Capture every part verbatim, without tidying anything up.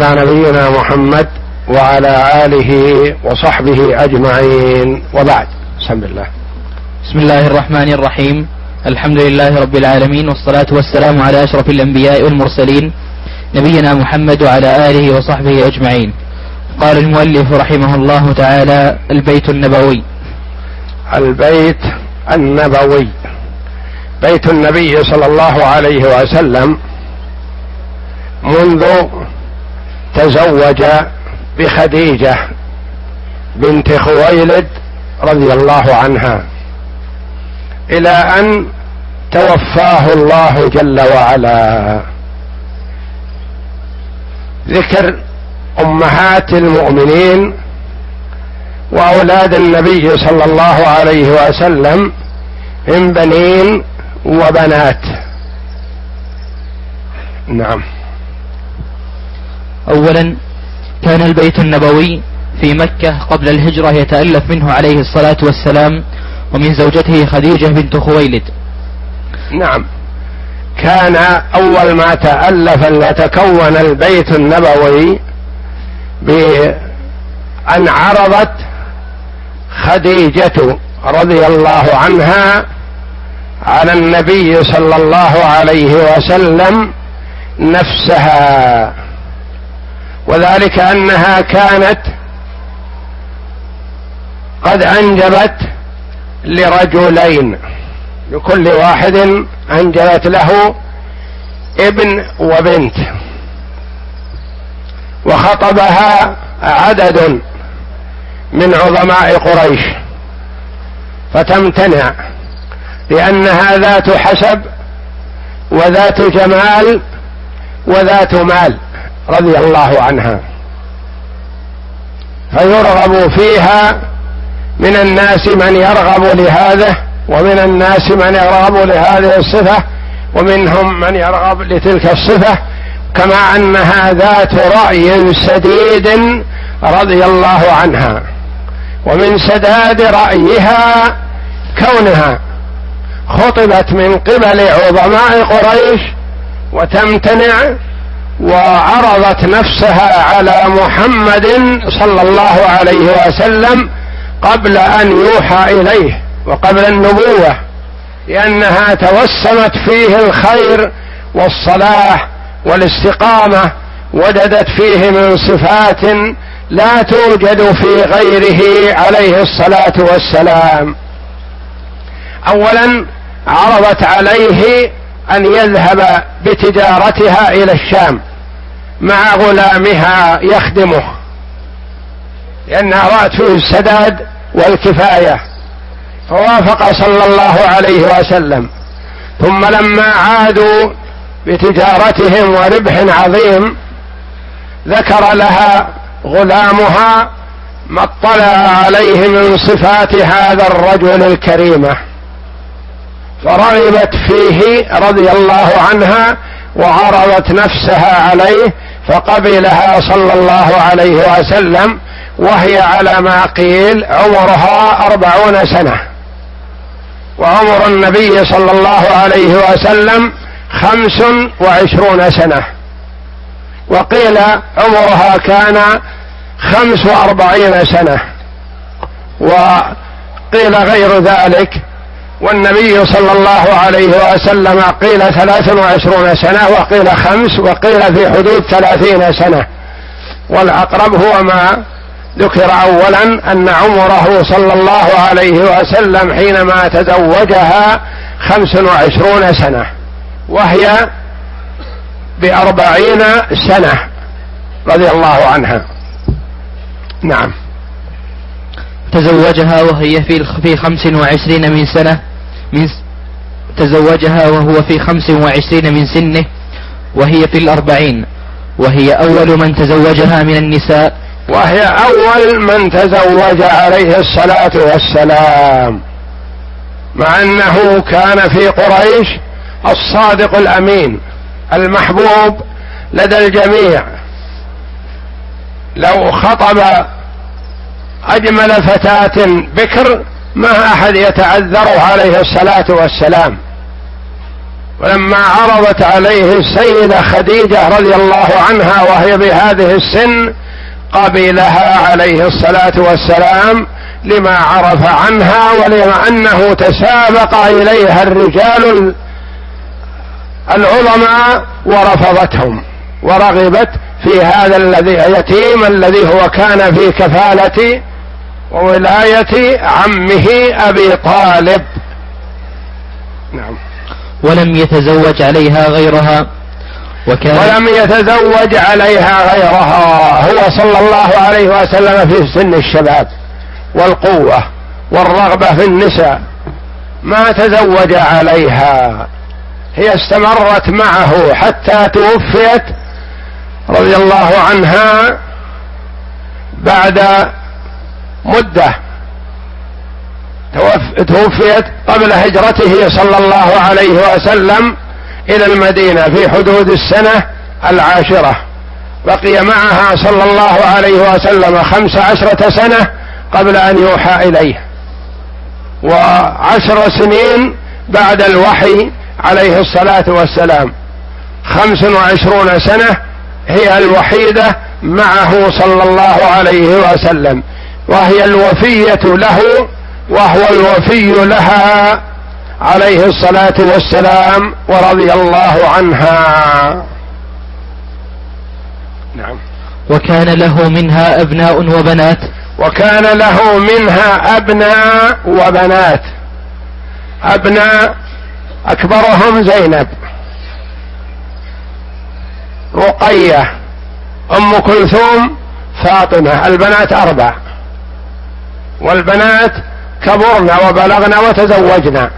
على نبينا محمد وعلى آله وصحبه أجمعين، وبعد. بسم الله. بسم الله الرحمن الرحيم. الحمد لله رب العالمين، والصلاة والسلام على أشرف الأنبياء والمرسلين نبينا محمد وعلى آله وصحبه أجمعين. قال المؤلف رحمه الله تعالى: البيت النبوي. البيت النبوي بيت النبي صلى الله عليه وسلم منذ تزوج بخديجة بنت خويلد رضي الله عنها إلى أن توفاه الله جل وعلا. ذكر أمهات المؤمنين وأولاد النبي صلى الله عليه وسلم من بنين وبنات. نعم. أولا، كان البيت النبوي في مكة قبل الهجرة يتألف منه عليه الصلاة والسلام ومن زوجته خديجة بنت خويلد. نعم، كان أول ما تألف وتكون البيت النبوي بأن عرضت خديجة رضي الله عنها على النبي صلى الله عليه وسلم نفسها، وذلك أنها كانت قد أنجبت لرجلين، لكل واحد أنجبت له ابن وبنت، وخطبها عدد من عظماء قريش فتمتنع، لأنها ذات حسب وذات جمال وذات مال رضي الله عنها، فيرغب فيها من الناس من يرغب لهذا، ومن الناس من يرغب لهذه الصفة، ومنهم من يرغب لتلك الصفة، كما أنها ذات رأي سديد رضي الله عنها. ومن سداد رأيها كونها خطبت من قبل عظماء قريش وتمتنع، وعرضت نفسها على محمد صلى الله عليه وسلم قبل أن يوحى إليه وقبل النبوة، لأنها توسمت فيه الخير والصلاح والاستقامة، وجدت فيه من صفات لا توجد في غيره عليه الصلاة والسلام. أولا، عرضت عليه أن يذهب بتجارتها إلى الشام مع غلامها يخدمه، لأنها رأت فيه السداد والكفاية، فوافق صلى الله عليه وسلم. ثم لما عادوا بتجارتهم وربح عظيم، ذكر لها غلامها ما اطلع عليه من صفات هذا الرجل الكريمة، فرغبت فيه رضي الله عنها وعرضت نفسها عليه، فقبلها صلى الله عليه وسلم، وهي على ما قيل عمرها أربعون سنة، وعمر النبي صلى الله عليه وسلم خمس وعشرون سنة، وقيل عمرها كان خمس وأربعين سنة، وقيل غير ذلك. والنبي صلى الله عليه وسلم قيل ثلاث وعشرون سنة، وقيل خمس، وقيل في حدود ثلاثين سنة، والأقرب هو ما ذكر أولا أن عمره صلى الله عليه وسلم حينما تزوجها خمس وعشرون سنة، وهي بأربعين سنة رضي الله عنها. نعم. تزوجها وهي في في خمس وعشرين من سنة من تزوجها وهو في خمس وعشرين من سنه، وهي في الأربعين، وهي أول من تزوجها من النساء، وهي أول من تزوج عليه الصلاة والسلام، مع أنه كان في قريش الصادق الأمين المحبوب لدى الجميع، لو خطب أجمل فتاة بكر ما أحد يتعذر عليه الصلاة والسلام، ولما عرضت عليه السيدة خديجة رضي الله عنها وهي بهذه السن قبلها عليه الصلاة والسلام لما عرف عنها ولما أنه تسابق إليها الرجال العظماء ورفضتهم ورغبت في هذا الذي يتيم الذي هو كان في كفالة وولاية عمه أبي طالب. نعم. ولم يتزوج عليها غيرها وكان ولم يتزوج عليها غيرها هو صلى الله عليه وسلم في سن الشباب والقوة والرغبة في النساء ما تزوج عليها، هي استمرت معه حتى توفيت رضي الله عنها بعد مدة، توفيت قبل هجرته صلى الله عليه وسلم إلى المدينة في حدود السنة العاشرة، بقي معها صلى الله عليه وسلم خمس عشرة سنة قبل أن يوحى إليه، وعشر سنين بعد الوحي عليه الصلاة والسلام، خمس وعشرون سنة هي الوحيدة معه صلى الله عليه وسلم، وهي الوفية له وهو الوفي لها عليه الصلاة والسلام ورضي الله عنها. نعم. وكان له منها أبناء وبنات وكان له منها أبناء وبنات. أبناء أكبرهم زينب، رقية، أم كلثوم، فاطمة، البنات أربع، والبنات كبرن وبلغن وتزوجن،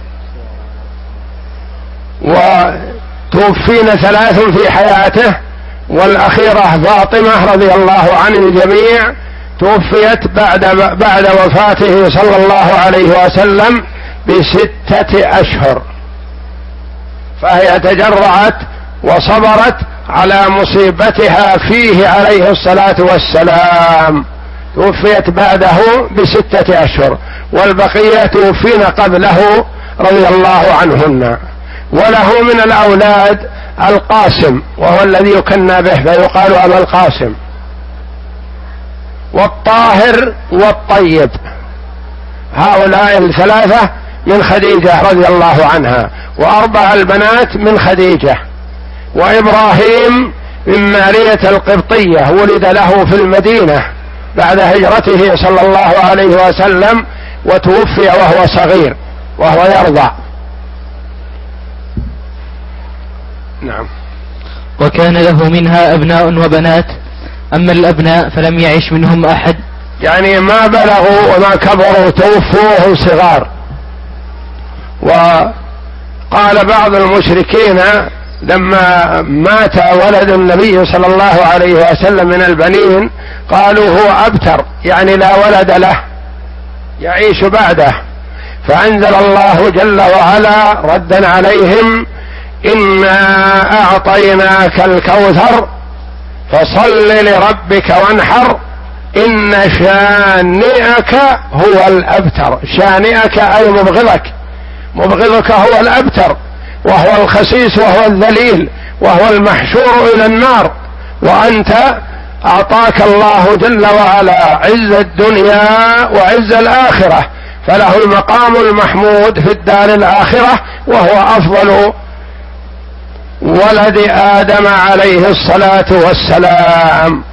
وتوفين ثلاث في حياته، والأخيرة فاطمة رضي الله عن الجميع توفيت بعد بعد وفاته صلى الله عليه وسلم بستة أشهر، فهي تجرعت وصبرت على مصيبتها فيه عليه الصلاة والسلام، توفيت بعده بستة أشهر، والبقية توفين قبله رضي الله عنهن. وله من الأولاد القاسم وهو الذي يكنى به فيقال أبا القاسم، والطاهر والطيب، هؤلاء الثلاثة من خديجة رضي الله عنها، وأربع البنات من خديجة. وإبراهيم من مارية القبطية ولد له في المدينة بعد هجرته صلى الله عليه وسلم، وتوفي وهو صغير وهو يرضع. نعم. وكان له منها أبناء وبنات، أما الأبناء فلم يعش منهم أحد، يعني ما بلغوا وما كبروا، توفوه صغار. وقال بعض المشركين لما مات ولد النبي صلى الله عليه وسلم من البنين قالوا هو أبتر، يعني لا ولد له يعيش بعده، فأنزل الله جل وعلا ردا عليهم: إنا أعطيناك الكوثر فصل لربك وانحر إن شانئك هو الأبتر. شانئك أي مبغضك، مبغضك هو الأبتر، وهو الخسيس وهو الذليل وهو المحشور إلى النار، وأنت أعطاك الله جل وعلا عز الدنيا وعز الآخرة، فله المقام المحمود في الدار الآخرة، وهو أفضل ولد آدم عليه الصلاة والسلام.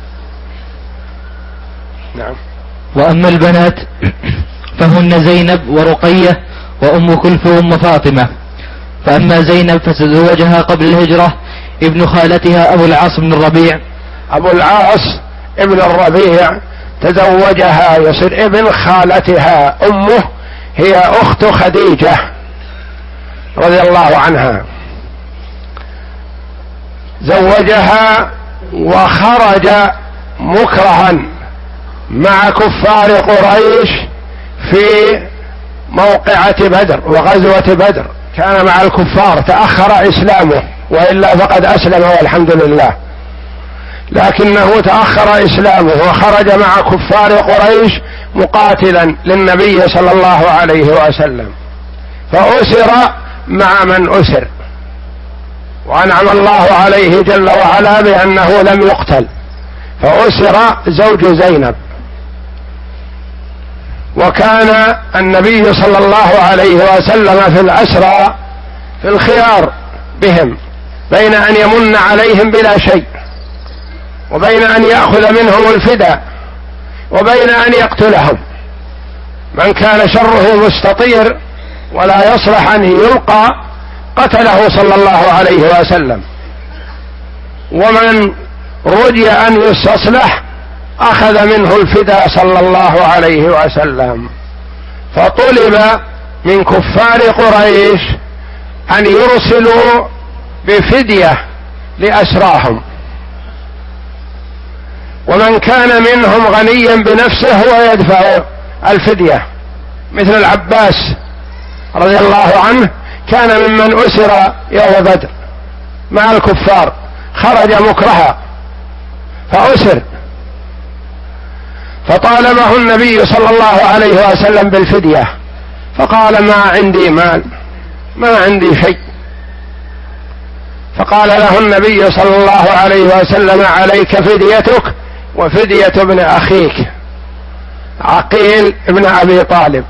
نعم. وأما البنات فهن زينب ورقية وأم كلثوم وفاطمة. فأما زينب فتزوجها قبل الهجرة ابن خالتها أبو العاص بن الربيع. أبو العاص ابن الربيع تزوجها يصير ابن خالتها، أمه هي أخت خديجة رضي الله عنها، زوجها وخرج مكرها مع كفار قريش في موقعة بدر وغزوة بدر، كان مع الكفار، تأخر إسلامه، وإلا فقد أسلم والحمد لله، لكنه تأخر إسلامه وخرج مع كفار قريش مقاتلا للنبي صلى الله عليه وسلم، فأسر مع من أسر، وأنعم الله عليه جل وعلا بأنه لم يقتل، فأسر زوج زينب. وكان النبي صلى الله عليه وسلم في الأسرى في الخيار بهم بين أن يمن عليهم بلا شيء، وبين أن يأخذ منهم الفداء، وبين أن يقتلهم. من كان شره مستطير ولا يصلح أن يلقى قتله صلى الله عليه وسلم، ومن رجي أن يستصلح أخذ منه الفداء صلى الله عليه وسلم. فطلب من كفار قريش أن يرسلوا بفدية لأسراهم، ومن كان منهم غنيا بنفسه هو يدفع الفدية، مثل العباس رضي الله عنه كان ممن أسر يوم بدر مع الكفار، خرج مكرها فأسر، فطالبه النبي صلى الله عليه وسلم بالفدية، فقال ما عندي مال، ما عندي شيء. فقال له النبي صلى الله عليه وسلم عليك فديتك وفدية ابن أخيك عقيل ابن أبي طالب،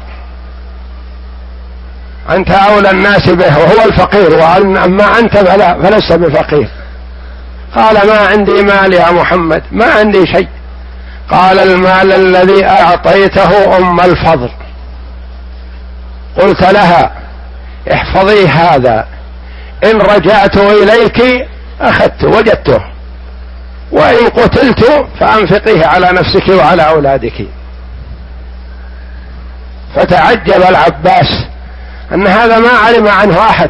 أنت أولى الناس به وهو الفقير، وأما أنت فلا فلست بفقير. قال ما عندي مال يا محمد، ما عندي شيء. قال المال الذي أعطيته أم الفضل، قلت لها احفظي هذا، إن رجعت إليك أخذت وجدته، وإن قتلت فأنفقيه على نفسك وعلى أولادك. فتعجب العباس أن هذا ما علم عنه أحد،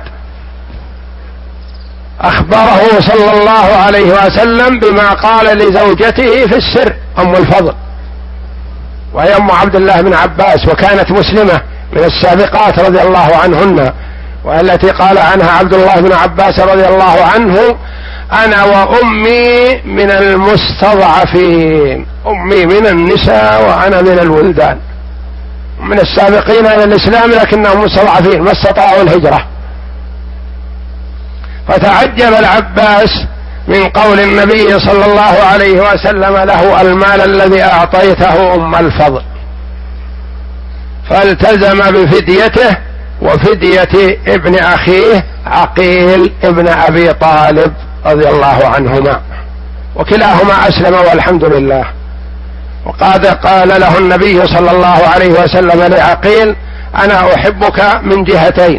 أخبره صلى الله عليه وسلم بما قال لزوجته في السر أم الفضل، وهي أم عبد الله بن عباس، وكانت مسلمة من السابقات رضي الله عنهن، والتي قال عنها عبد الله بن عباس رضي الله عنه أنا وأمي من المستضعفين، أمي من النساء وأنا من الولدان، من السابقين إلى الإسلام لكنهم مستضعفين ما استطاعوا الهجرة. فتعجب العباس من قول النبي صلى الله عليه وسلم له المال الذي أعطيته أم الفضل، فالتزم بفديته وفدية ابن أخيه عقيل ابن أبي طالب رضي الله عنهما، وكلاهما أسلم والحمد لله. وقد قال له النبي صلى الله عليه وسلم لعقيل أنا أحبك من جهتين،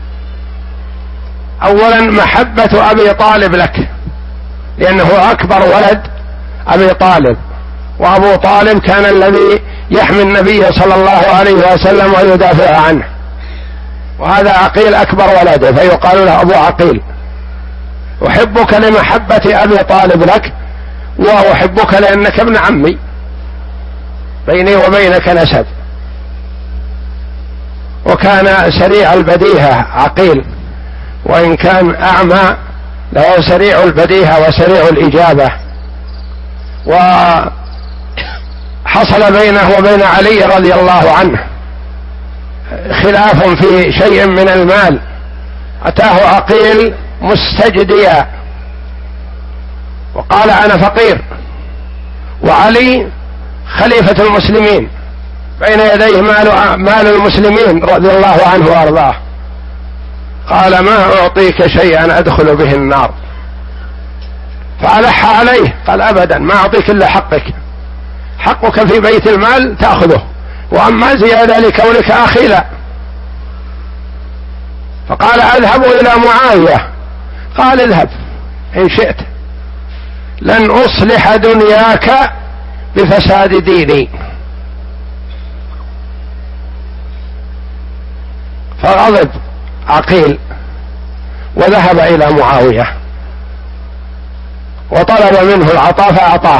أولا محبة أبي طالب لك لأنه أكبر ولد أبي طالب، وأبو طالب كان الذي يحمي النبي صلى الله عليه وسلم ويدافع عنه، وهذا عقيل أكبر ولده فيقال له أبو عقيل. أحبك لمحبة أبي طالب لك، وأحبك لأنك ابن عمي، بيني وبينك نسب. وكان سريع البديهة عقيل، وإن كان أعمى له سريع البديهة وسريع الإجابة. وحصل بينه وبين علي رضي الله عنه خلاف في شيء من المال، أتاه عقيل مستجديا وقال أنا فقير، وعلي خليفة المسلمين بين يديه مال, مال المسلمين رضي الله عنه وأرضاه، قال ما أعطيك شيئا أدخل به النار. فألح عليه قال أبدا ما أعطيك إلا حقك، حقك في بيت المال تأخذه، وأما زيادة لكونك أخي لا. فقال أذهب إلى معاوية، قال اذهب إن شئت، لن أصلح دنياك بفساد ديني. فغضب عقيل وذهب إلى معاوية وطلب منه العطاء فأعطاه.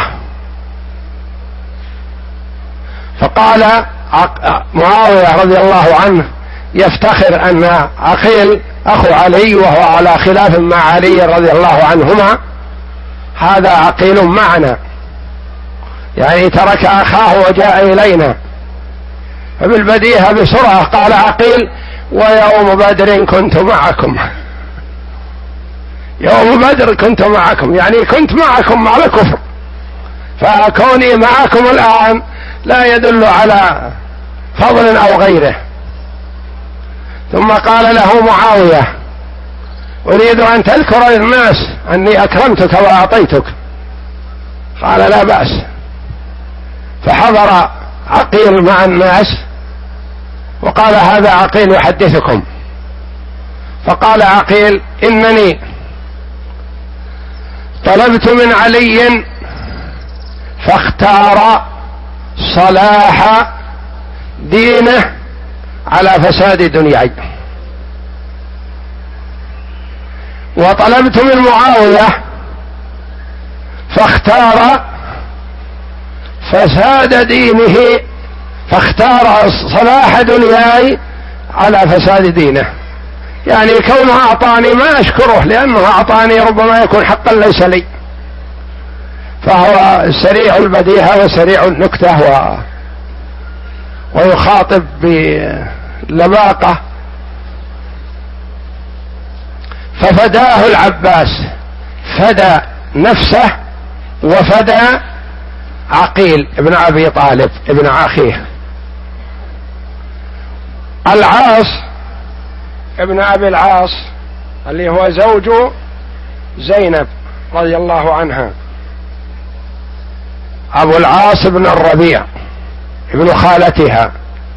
فقال معاوية رضي الله عنه يفتخر أن عقيل أخو علي وهو على خلاف مع علي رضي الله عنهما، هذا عقيل معنا، يعني ترك أخاه وجاء إلينا. فبالبديهة بسرعة قال عقيل ويوم بدر كنت معكم. يوم بدر كنت معكم يعني كنت معكم على كفر، فكوني معكم الآن لا يدل على فضل أو غيره. ثم قال له معاوية: أريد أن تذكر للناس أني أكرمتك وأعطيتك. قال: لا بأس. فحضر عقيل مع الناس وقال: هذا عقيل يحدثكم. فقال عقيل: إنني طلبت من علي فاختار صلاح دينه على فساد دنياي، وطلبت من معاوية فاختار فساد دينه فاختار صلاح دنياي على فساد دينه. يعني كونه أعطاني ما أشكره، لأنه أعطاني ربما يكون حقا ليس لي. فهو سريع البديهة وسريع النكتة و... ويخاطب بلباقة. ففداه العباس، فدى نفسه وفدى عقيل ابن أبي طالب ابن أخيه. العاص ابن أبي العاص اللي هو زوج زينب رضي الله عنها، أبو العاص بن الربيع ابن خالتها،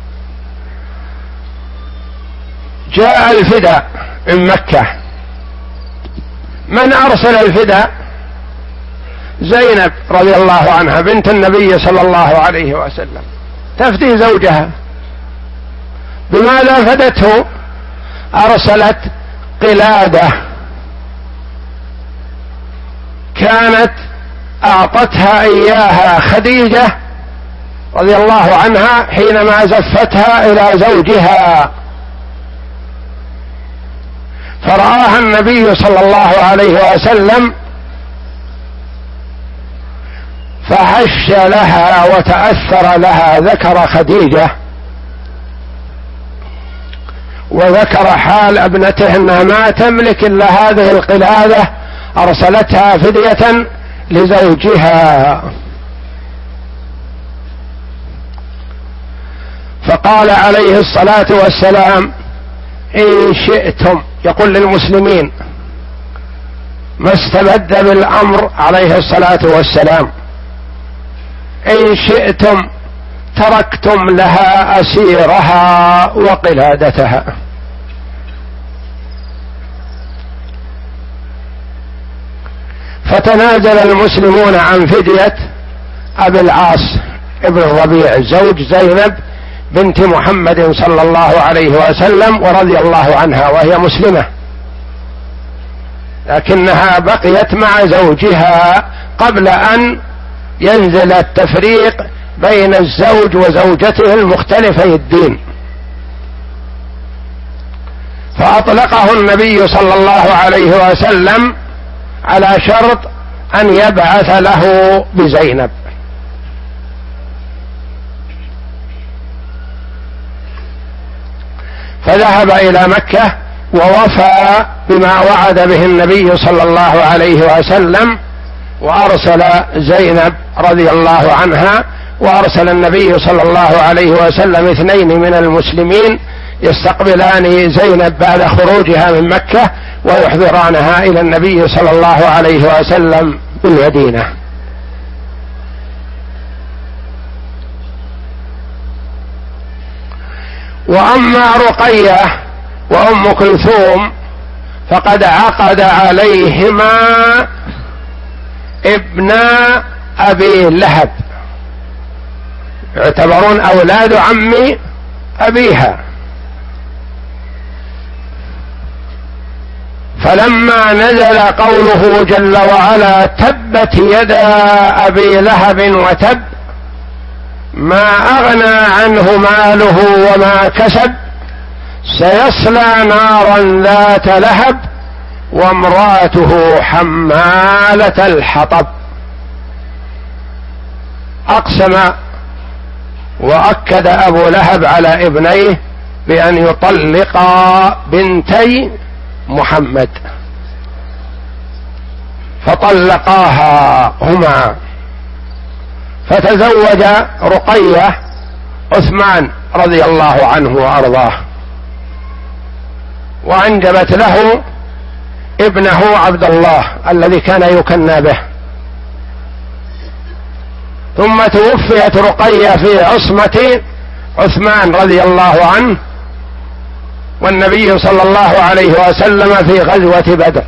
جاء الفداء من مكة. من أرسل الفداء؟ زينب رضي الله عنها بنت النبي صلى الله عليه وسلم، تفدي زوجها. بماذا فدته؟ أرسلت قلادة كانت أعطتها إياها خديجة رضي الله عنها حينما زفتها إلى زوجها، فرآها النبي صلى الله عليه وسلم فهش لها وتأثر لها، ذكر خديجة وذكر حال ابنته انها ما تملك الا هذه القلادة ارسلتها فدية لزوجها. فقال عليه الصلاة والسلام: إن شئتم، يقول للمسلمين ما استبد بالأمر عليه الصلاة والسلام، إن شئتم تركتم لها أسيرها وقلادتها. فتنازل المسلمون عن فدية أبي العاص ابن الربيع زوج زينب بنت محمد صلى الله عليه وسلم ورضي الله عنها، وهي مسلمة، لكنها بقيت مع زوجها قبل أن ينزل التفريق بين الزوج وزوجته المختلفي الدين. فأطلقه النبي صلى الله عليه وسلم على شرط أن يبعث له بزينب. فذهب إلى مكة ووفى بما وعد به النبي صلى الله عليه وسلم، وأرسل زينب رضي الله عنها، وأرسل النبي صلى الله عليه وسلم اثنين من المسلمين يستقبلان زينب بعد خروجها من مكة ويحضرانها إلى النبي صلى الله عليه وسلم بالمدينة. وأما رقية وأم كلثوم فقد عقد عليهما ابن أبي لهب، يعتبرون أولاد عم أبيها. فلما نزل قوله جل وعلا: تبت يدا أبي لهب وتب ما أغنى عنه ماله وما كسب سيصلى نارا ذات لهب وامرأته حمالة الحطب. أقسم وأكد أبو لهب على ابنيه بأن يطلقا بنتي محمد، فطلقاها هما، فتزوج رقية عثمان رضي الله عنه وأرضاه، وأنجبت له ابنه عبد الله الذي كان يكنى به. ثم توفيت رقية في عصمة عثمان رضي الله عنه، والنبي صلى الله عليه وسلم في غزوة بدر،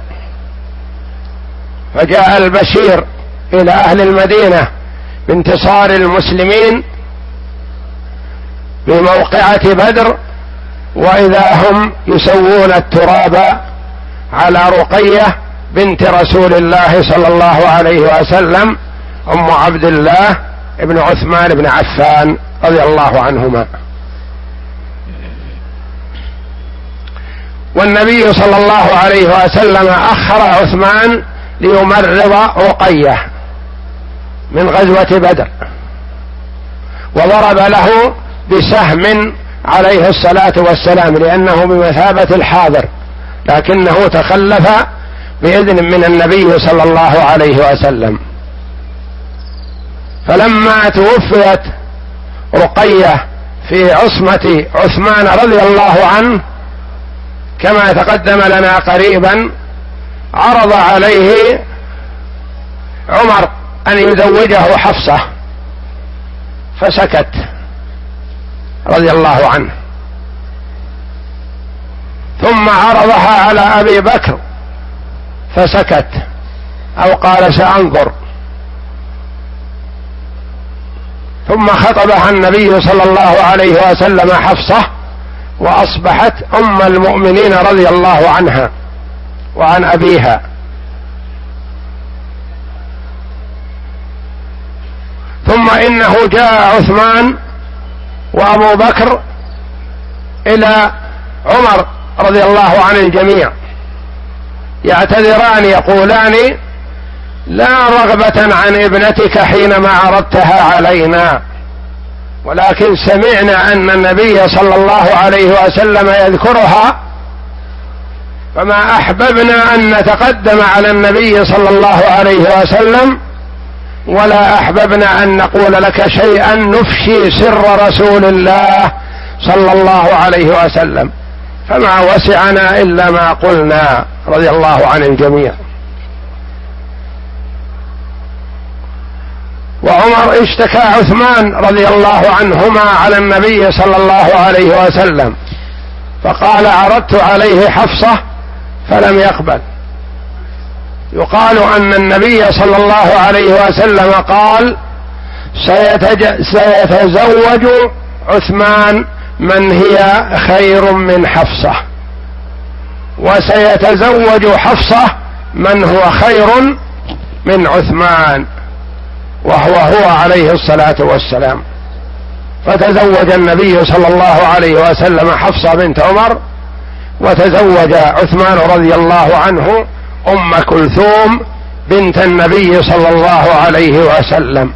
فجاء البشير إلى أهل المدينة بانتصار المسلمين بموقعة بدر، وإذا هم يسوون التراب على رقية بنت رسول الله صلى الله عليه وسلم أم عبد الله ابن عثمان بن عفان رضي الله عنهما. والنبي صلى الله عليه وسلم أخر عثمان ليمرض رقية من غزوة بدر، وضرب له بسهم عليه الصلاة والسلام لأنه بمثابة الحاضر، لكنه تخلف بإذن من النبي صلى الله عليه وسلم. فلما توفيت رقية في عصمة عثمان رضي الله عنه كما تقدم لنا قريبا، عرض عليه عمر أن يزوجه حفصة فسكت رضي الله عنه، ثم عرضها على أبي بكر فسكت أو قال سأنظر، ثم خطبها النبي صلى الله عليه وسلم حفصة، وأصبحت أم المؤمنين رضي الله عنها وعن أبيها. ثم إنه جاء عثمان وأبو بكر إلى عمر رضي الله عن الجميع يعتذران يقولان: لا رغبة عن ابنتك حينما عرضتها علينا، ولكن سمعنا أن النبي صلى الله عليه وسلم يذكرها، فما أحببنا أن نتقدم على النبي صلى الله عليه وسلم، ولا أحببنا أن نقول لك شيئا نفشي سر رسول الله صلى الله عليه وسلم، فما وسعنا إلا ما قلنا رضي الله عن الجميع. وعمر اشتكى عثمان رضي الله عنهما على النبي صلى الله عليه وسلم، فقال: عرضت عليه حفصة فلم يقبل. يقال أن النبي صلى الله عليه وسلم قال: سيتج... سيتزوج عثمان من هي خير من حفصة، وسيتزوج حفصة من هو خير من عثمان، وهو هو عليه الصلاة والسلام. فتزوج النبي صلى الله عليه وسلم حفصة بنت عمر، وتزوج عثمان رضي الله عنه أم كلثوم بنت النبي صلى الله عليه وسلم،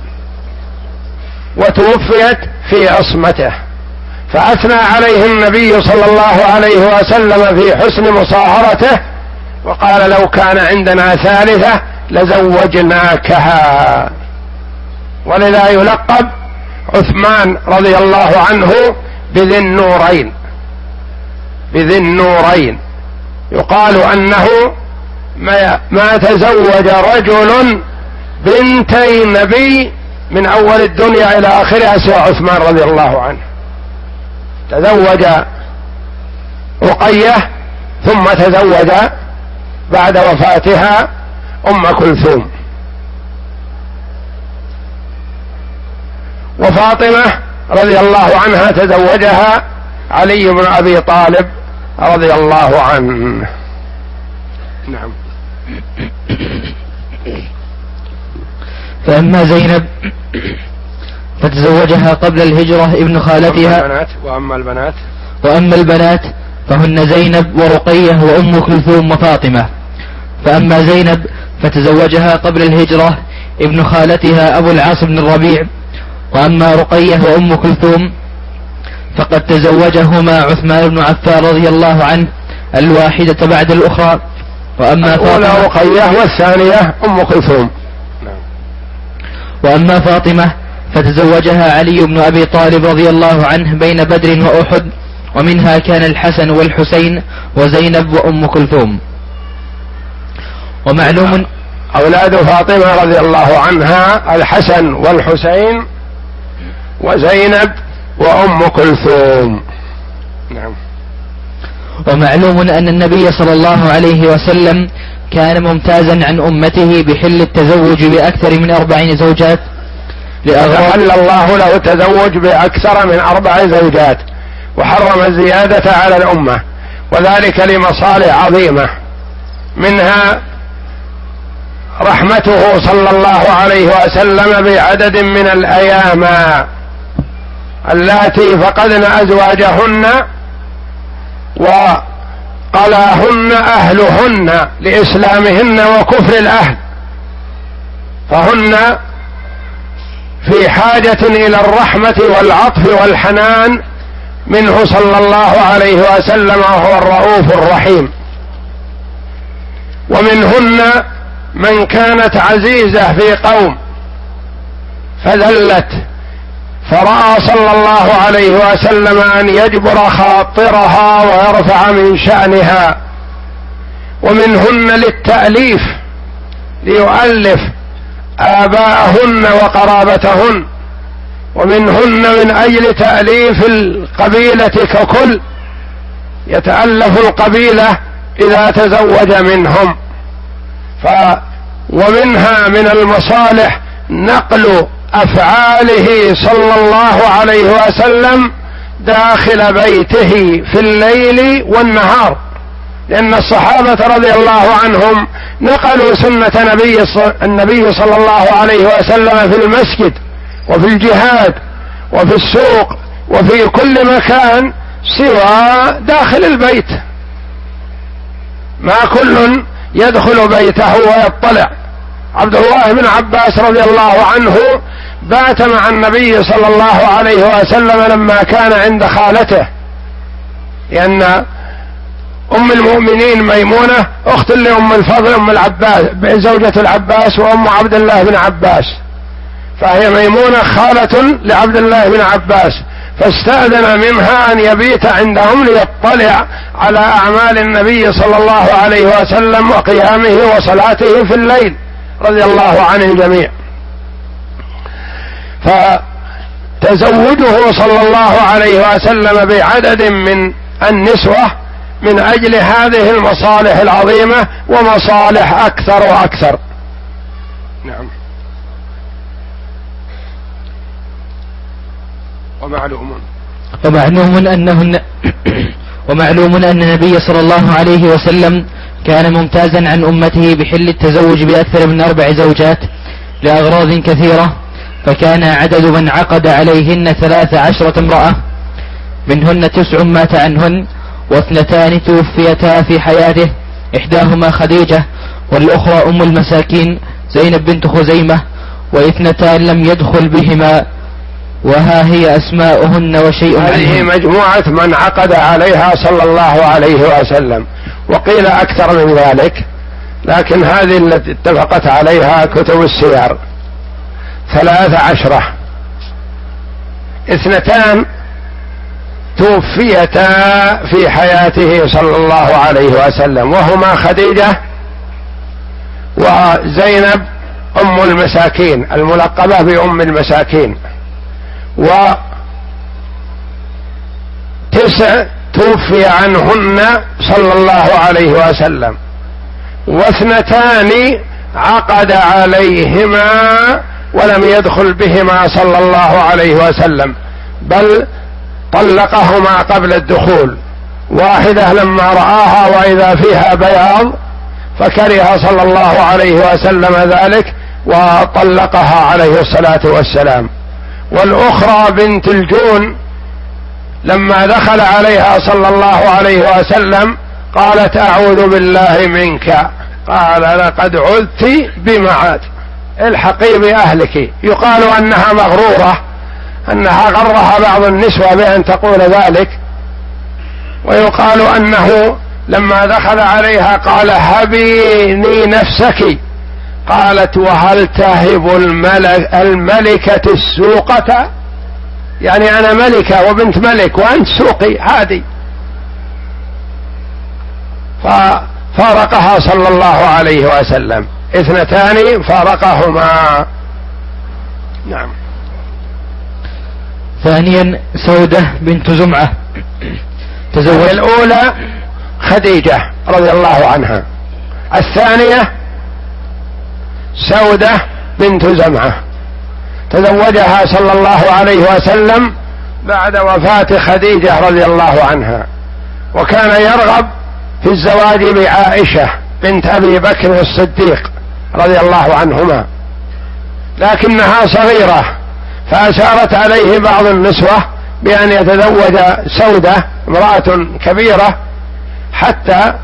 وتوفيت في عصمته، فأثنى عليه النبي صلى الله عليه وسلم في حسن مصاهرته، وقال: لو كان عندنا ثالثة لزوجناكها. ولذا يلقب عثمان رضي الله عنه بذي النورين، بذي النورين. يقال أنه ما تزوج رجل بنتي نبي من أول الدنيا إلى آخرها سوى عثمان رضي الله عنه. تزوج رقية ثم تزوج بعد وفاتها أم كلثوم. وفاطمة رضي الله عنها تزوجها علي بن أبي طالب رضي الله عنه. نعم. فأما زينب فتزوجها قبل الهجرة ابن خالتها. وأما البنات وأما البنات وأما البنات فهن زينب ورقية وأم كلثوم وفاطمة. فأما زينب فتزوجها قبل الهجرة ابن خالتها أبو العاص بن الربيع. وأما رقية وأم كلثوم فقد تزوجهما عثمان بن عفان رضي الله عنه الواحدة بعد الأخرى. وأما الأولى رقية والثانية أم كلثوم. وأما فاطمة فتزوجها علي بن أبي طالب رضي الله عنه بين بدر وأحد، ومنها كان الحسن والحسين وزينب وأم كلثوم. ومعلوم أولاد فاطمة رضي الله عنها الحسن والحسين وزينب وأم كلثوم. نعم. ومعلوم أن النبي صلى الله عليه وسلم كان ممتازا عن أمته بحل التزوج بأكثر من أربعين زوجات فحل الله له التزوج بأكثر من أربع زوجات، وحرم الزيادة على الأمة، وذلك لمصالح عظيمة، منها رحمته صلى الله عليه وسلم بعدد من الأيام اللاتي فقدن أزواجهن وقلاهن أهلهن لإسلامهن وكفر الأهل، فهن في حاجة إلى الرحمة والعطف والحنان منه صلى الله عليه وسلم، وهو الرؤوف الرحيم. ومنهن من كانت عزيزة في قوم فذلت، فرأى صلى الله عليه وسلم أن يجبر خاطرها ويرفع من شأنها. ومنهن للتأليف ليؤلف آباءهن وقرابتهن، ومنهن من أجل تأليف القبيلة ككل، يتألف القبيلة إذا تزوج منهم. ف ومنها من المصالح نقل أفعاله صلى الله عليه وسلم داخل بيته في الليل والنهار، لأن الصحابة رضي الله عنهم نقلوا سنة نبي النبي صلى الله عليه وسلم في المسجد وفي الجهاد وفي السوق وفي كل مكان سوى داخل البيت، ما كل يدخل بيته ويطلع. عبد الله بن عباس رضي الله عنه بات مع النبي صلى الله عليه وسلم لما كان عند خالته، لأن أم المؤمنين ميمونة أخت لأم الفضل أم العباس زوجة العباس وأم عبد الله بن عباس، فهي ميمونة خالة لعبد الله بن عباس، فاستأذن منها أن يبيت عندهم ليطلع على أعمال النبي صلى الله عليه وسلم وقيامه وصلاته في الليل رضي الله عن الجميع. فتزوجه صلى الله عليه وسلم بعدد من النسوة من أجل هذه المصالح العظيمة ومصالح أكثر وأكثر. نعم. ومعلوم ومعلوم أنه ومعلوم أن النبي صلى الله عليه وسلم كان ممتازا عن أمته بحل التزوج بأكثر من أربع زوجات لأغراض كثيرة، فكان عدد من عقد عليهن ثلاث عشرة امرأة، منهن تسع مات عنهن، واثنتان توفيتا في حياته، إحداهما خديجة والأخرى أم المساكين زينب بنت خزيمة، واثنتان لم يدخل بهما وها هي أسماؤهن وشيء عنهن. هذه مجموعة من عقد عليها صلى الله عليه وسلم، وقيل أكثر من ذلك، لكن هذه التي اتفقت عليها كتب السير ثلاث عشرة. اثنتان توفيتا في حياته صلى الله عليه وسلم، وهما خديجة وزينب أم المساكين الملقبة بأم المساكين، وتسع توفي عنهن صلى الله عليه وسلم، واثنتان عقد عليهما ولم يدخل بهما صلى الله عليه وسلم، بل طلقهما قبل الدخول. واحدة لما رآها وإذا فيها بياض فكره صلى الله عليه وسلم ذلك وطلقها عليه الصلاة والسلام. والأخرى بنت الجون لما دخل عليها صلى الله عليه وسلم قالت أعوذ بالله منك، قال لقد عذت بمعاد، الحقي بأهلك. يقال أنها مغرورة أنها غرها بعض النسوة بأن تقول ذلك. ويقال أنه لما دخل عليها قال هبيني نفسك، قالت وهل تهب الملك الملكة السوقة؟ يعني أنا ملكة وبنت ملك وأنت سوقي عادي. ففارقها صلى الله عليه وسلم، اثنتان فارقهما. نعم. ثانيا سودة بنت زمعة تزوج. الأولى خديجة رضي الله عنها، الثانية سودة بنت زمعة تزوجها صلى الله عليه وسلم بعد وفاة خديجة رضي الله عنها، وكان يرغب في الزواج بعائشة بنت أبي بكر الصديق رضي الله عنهما، لكنها صغيرة، فأشارت عليه بعض النسوة بأن يتزوج سودة امرأة كبيرة حتى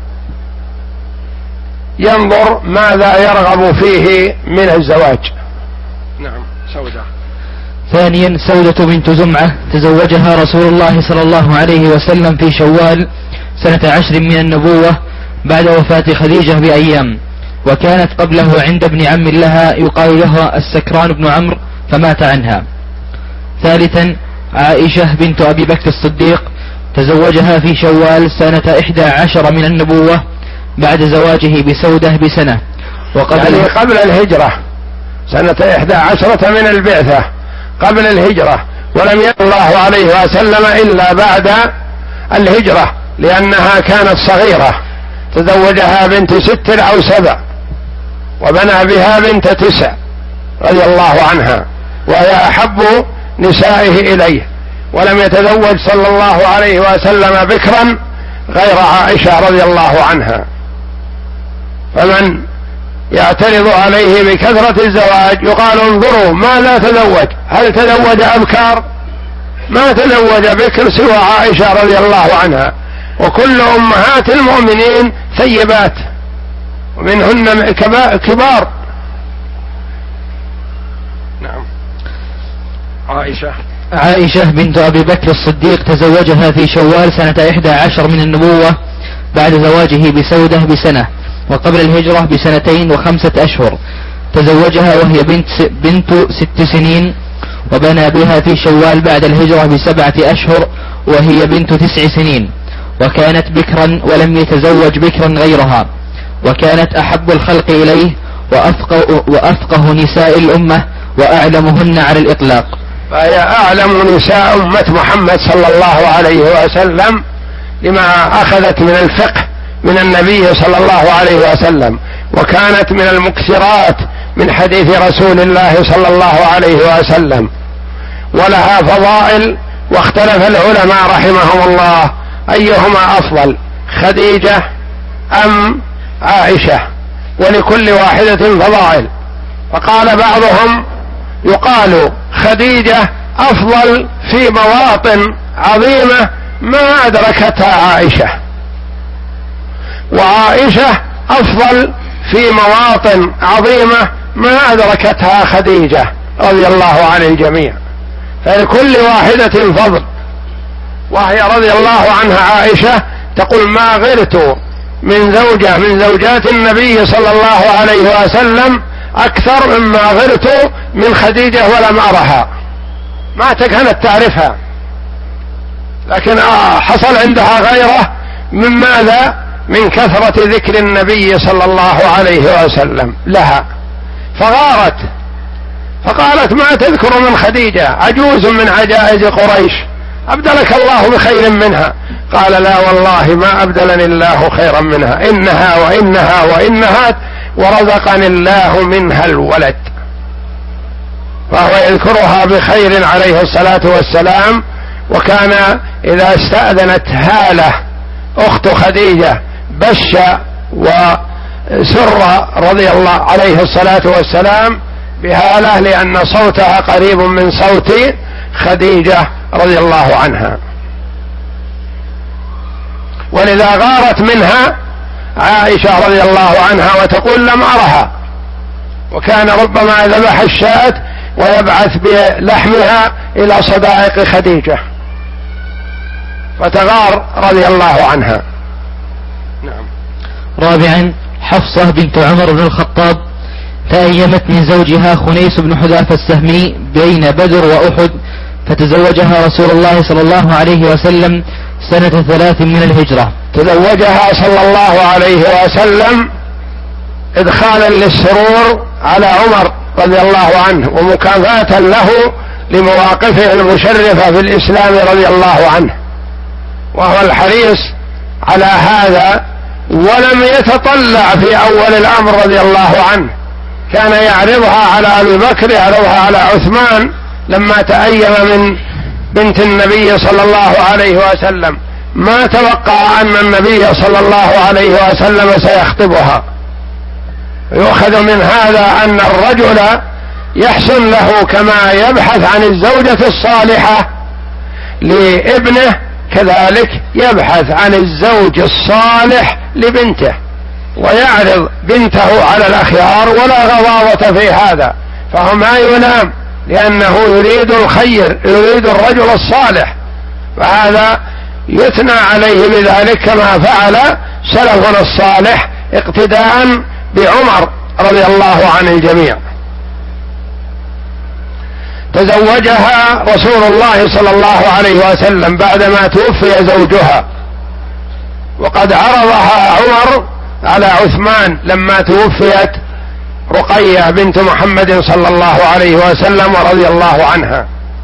ينظر ماذا يرغب فيه من الزواج. نعم. سودة. ثانيا سودة بنت زمعة تزوجها رسول الله صلى الله عليه وسلم في شوال سنة عشر من النبوة بعد وفاة خديجة بأيام، وكانت قبله عند ابن عم لها يقال له السكران بن عمرو فمات عنها. ثالثا عائشة بنت أبي بكر الصديق تزوجها في شوال سنة إحدى عشر من النبوة بعد زواجه بسودة بسنة، وقبل يعني قبل الهجرة، سنة إحدى عشرة من البعثة قبل الهجرة، ولم يكن الله عليه وسلم إلا بعد الهجرة، لأنها كانت صغيرة، تزوجها بنت ست أو سبع وبنى بها بنت تسع رضي الله عنها، وهي أحب نسائه إليه، ولم يتزوج صلى الله عليه وسلم بكرا غير عائشة رضي الله عنها. فمن يعترض عليه بكثرة الزواج يقال انظروا ماذا تزوج، هل تزوج أبكار؟ ما تزوج بكر سوى عائشة رضي الله عنها، وكل أمهات المؤمنين ثيبات ومنهن كبار. نعم. عائشة عائشة بنت أبي بكر الصديق تزوجها في شوال سنة إحدى عشر من النبوة بعد زواجه بسودة بسنة، وقبل الهجرة بسنتين وخمسة أشهر. تزوجها وهي بنت, بنت ست سنين، وبنى بها في شوال بعد الهجرة بسبعة أشهر وهي بنت تسع سنين، وكانت بكرا ولم يتزوج بكرا غيرها، وكانت أحب الخلق إليه وأفقه, وأفقه نساء الأمة وأعلمهن على الإطلاق. فهي أعلم نساء أمة محمد صلى الله عليه وسلم لما أخذت من الفقه من النبي صلى الله عليه وسلم، وكانت من المكثرات من حديث رسول الله صلى الله عليه وسلم، ولها فضائل. واختلف العلماء رحمهم الله أيهما أفضل، خديجة أم عائشة، ولكل واحدة فضائل. فقال بعضهم يقال خديجة أفضل في مواطن عظيمة ما أدركتها عائشة، وعائشة أفضل في مواطن عظيمة ما أدركتها خديجة رضي الله عن الجميع، فلكل واحدة فضل. وهي رضي الله عنها عائشة تقول ما غرت من زوجة من زوجات النبي صلى الله عليه وسلم أكثر مما غرت من خديجة ولم أرها، ما كانت تعرفها، لكن آه حصل عندها غيره من ماذا؟ من كثرة ذكر النبي صلى الله عليه وسلم لها، فغارت فقالت ما تذكر من خديجة عجوز من عجائز قريش أبدلك الله بخير منها. قال لا والله ما أبدلني الله خيرا منها، إنها وإنها وإنها ورزقني الله منها الولد. فهو يذكرها بخير عليه الصلاة والسلام. وكان إذا استأذنت هالة أخت خديجة بش وسر رضي الله عليه الصلاة والسلام بهالة، لأن صوتها قريب من صوت خديجة رضي الله عنها، ولذا غارت منها عائشة رضي الله عنها وتقول لم أرها، وكان ربما ذبح الشاة ويبعث بلحمها إلى صدائق خديجة، فتغار رضي الله عنها. نعم. رابعا حفصة بنت عمر بن الخطاب تأيمت من زوجها خنيس بن حذافة السهمي بين بدر وأحد، فتزوجها رسول الله صلى الله عليه وسلم سنة ثلاث من الهجرة. تزوجها صلى الله عليه وسلم إدخالا للسرور على عمر رضي الله عنه ومكافأة له لمواقفه المشرفة في الإسلام رضي الله عنه، وهو الحريص على هذا، ولم يتطلع في أول الأمر رضي الله عنه، كان يعرضها على أبي بكر، يعرضها على عثمان لما تأيم من بنت النبي صلى الله عليه وسلم، ما توقع أن النبي صلى الله عليه وسلم سيخطبها. يؤخذ من هذا أن الرجل يحسن له كما يبحث عن الزوجة الصالحة لابنه، كذلك يبحث عن الزوج الصالح لبنته، ويعرض بنته على الأخيار ولا غضاضة في هذا، فهو ما يلام لأنه يريد الخير، يريد الرجل الصالح، فهذا يثنى عليه بذلك كما فعل سلفنا الصالح اقتداء بعمر رضي الله عن الجميع. تزوجها رسول الله صلى الله عليه وسلم بعدما توفي زوجها، وقد عرضها عمر على عثمان لما توفيت رقية بنت محمد صلى الله عليه وسلم ورضي الله عنها،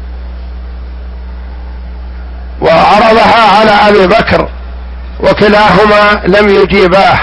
وعرضها على أبي بكر وكلاهما لم يجيباه،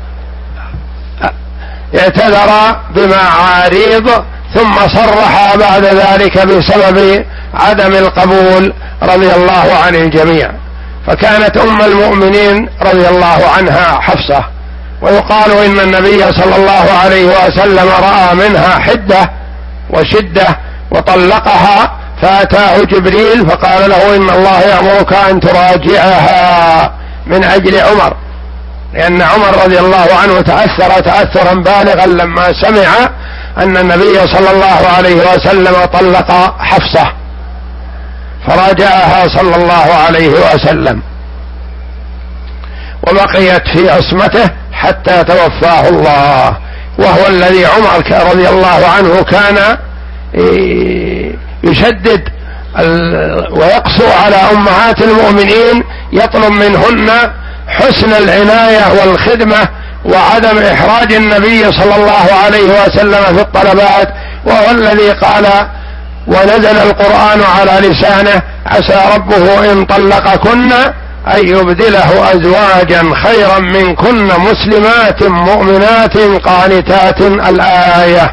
اعتذر بمعاريض ثم صرح بعد ذلك بسبب عدم القبول رضي الله عن الجميع. فكانت أم المؤمنين رضي الله عنها حفصة، ويقال إن النبي صلى الله عليه وسلم رأى منها حدة وشدة وطلقها، فأتاه جبريل فقال له إن الله يأمرك أن تراجعها من أجل عمر، لأن عمر رضي الله عنه تأثر تأثرا بالغا لما سمع أن النبي صلى الله عليه وسلم طلق حفصة، فراجعها صلى الله عليه وسلم، وبقيت في عصمته حتى توفاه الله. وهو الذي عمر رضي الله عنه كان يشدد ويقسو على أمهات المؤمنين، يطلب منهن حسن العناية والخدمة وعدم إحراج النبي صلى الله عليه وسلم في الطلبات، وهو الذي قال ونزل القرآن على لسانه عسى ربه إن طلقكن أن يبدله أزواجا خيرا منكن مسلمات مؤمنات قانتات، الآية.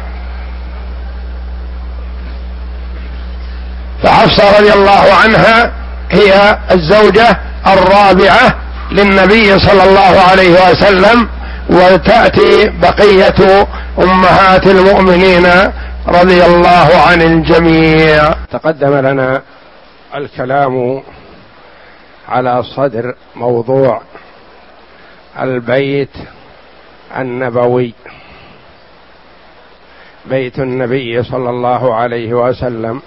فحفصة رضي الله عنها هي الزوجة الرابعة للنبي صلى الله عليه وسلم، وتأتي بقية أمهات المؤمنين رضي الله عن الجميع. تقدم لنا الكلام على صدر موضوع البيت النبوي، بيت النبي صلى الله عليه وسلم،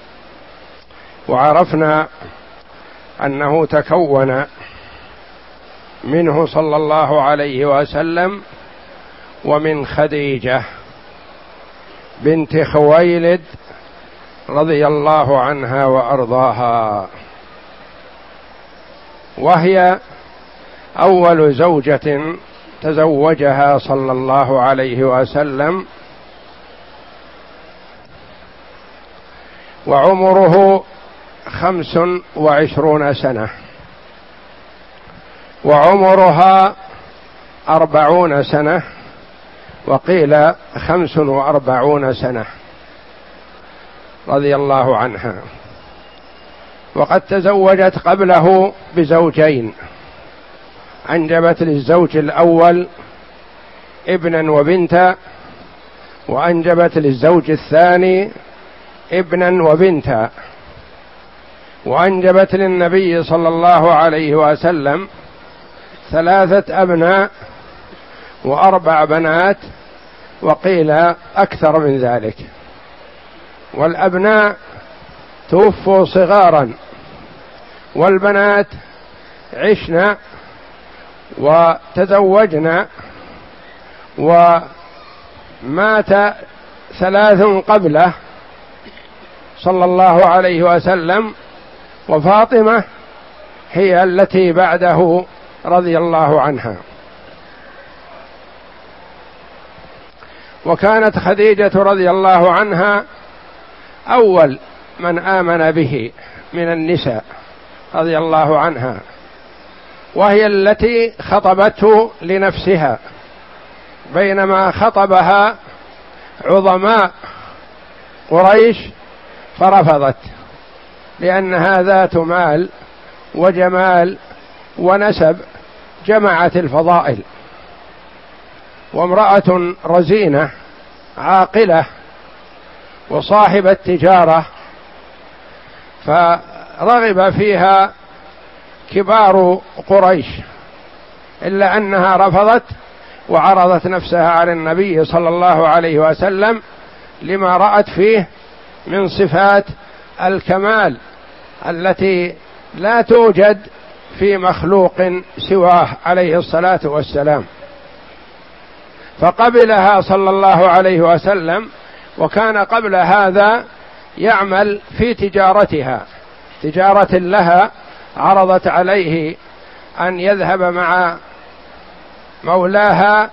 وعرفنا أنه تكون منه صلى الله عليه وسلم ومن خديجة بنت خويلد رضي الله عنها وأرضاها، وهي أول زوجة تزوجها صلى الله عليه وسلم، وعمره خمس وعشرون سنة، وعمرها أربعون سنة، وقيل خمس وأربعون سنة رضي الله عنها. وقد تزوجت قبله بزوجين، أنجبت للزوج الأول ابنا وبنتا، وأنجبت للزوج الثاني ابنا وبنتا، وأنجبت للنبي صلى الله عليه وسلم ثلاثة أبناء وأربع بنات، وقيل أكثر من ذلك. والأبناء توفوا صغارا، والبنات عشنا وتزوجنا، ومات ثلاث قبله صلى الله عليه وسلم، وفاطمة هي التي بعده رضي الله عنها. وكانت خديجة رضي الله عنها أول من آمن به من النساء رضي الله عنها، وهي التي خطبته لنفسها، بينما خطبها عظماء قريش فرفضت، لأنها ذات مال وجمال ونسب جمعت الفضائل، وامرأة رزينة عاقلة وصاحبة تجارة، فرغب فيها كبار قريش، إلا أنها رفضت وعرضت نفسها على النبي صلى الله عليه وسلم لما رأت فيه من صفات الكمال التي لا توجد في مخلوق سواه عليه الصلاة والسلام، فقبلها صلى الله عليه وسلم. وكان قبل هذا يعمل في تجارتها، تجارة لها، عرضت عليه أن يذهب مع مولاها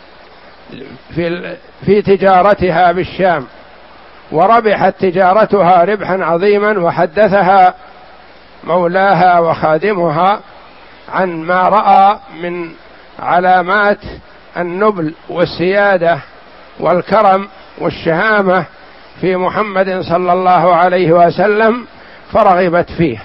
في في تجارتها بالشام، وربحت تجارتها ربحا عظيما، وحدثها مولاها وخادمها عن ما رأى من علامات النبل والسيادة والكرم والشهامة في محمد صلى الله عليه وسلم، فرغبت فيه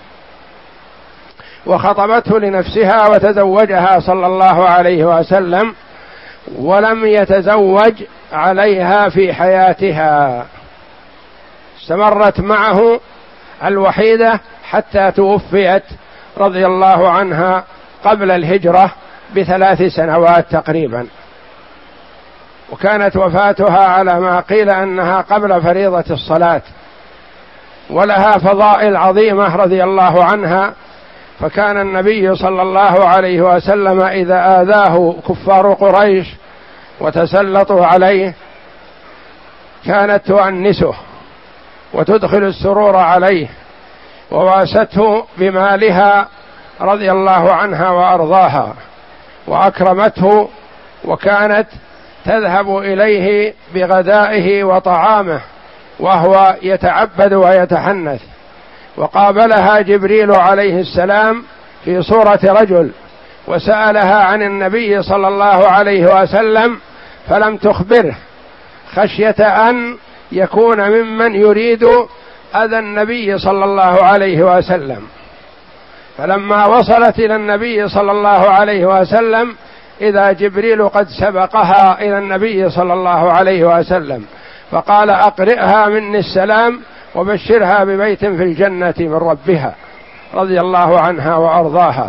وخطبته لنفسها وتزوجها صلى الله عليه وسلم، ولم يتزوج عليها في حياتها، استمرت معه الوحيدة حتى توفيت رضي الله عنها قبل الهجرة بثلاث سنوات تقريبا. وكانت وفاتها على ما قيل أنها قبل فريضة الصلاة، ولها فضائل عظيمة رضي الله عنها. فكان النبي صلى الله عليه وسلم إذا آذاه كفار قريش وتسلطوا عليه كانت تؤنسه وتدخل السرور عليه، وواسته بمالها رضي الله عنها وأرضاها، وأكرمته، وكانت تذهب إليه بغدائه وطعامه وهو يتعبد ويتحنث. وقابلها جبريل عليه السلام في صورة رجل وسألها عن النبي صلى الله عليه وسلم، فلم تخبره خشية أن يكون ممن يريد أذى النبي صلى الله عليه وسلم. فلما وصلت إلى النبي صلى الله عليه وسلم إذا جبريل قد سبقها إلى النبي صلى الله عليه وسلم، فقال: أقرئها مني السلام وبشرها ببيت في الجنة من ربها، رضي الله عنها وأرضاها.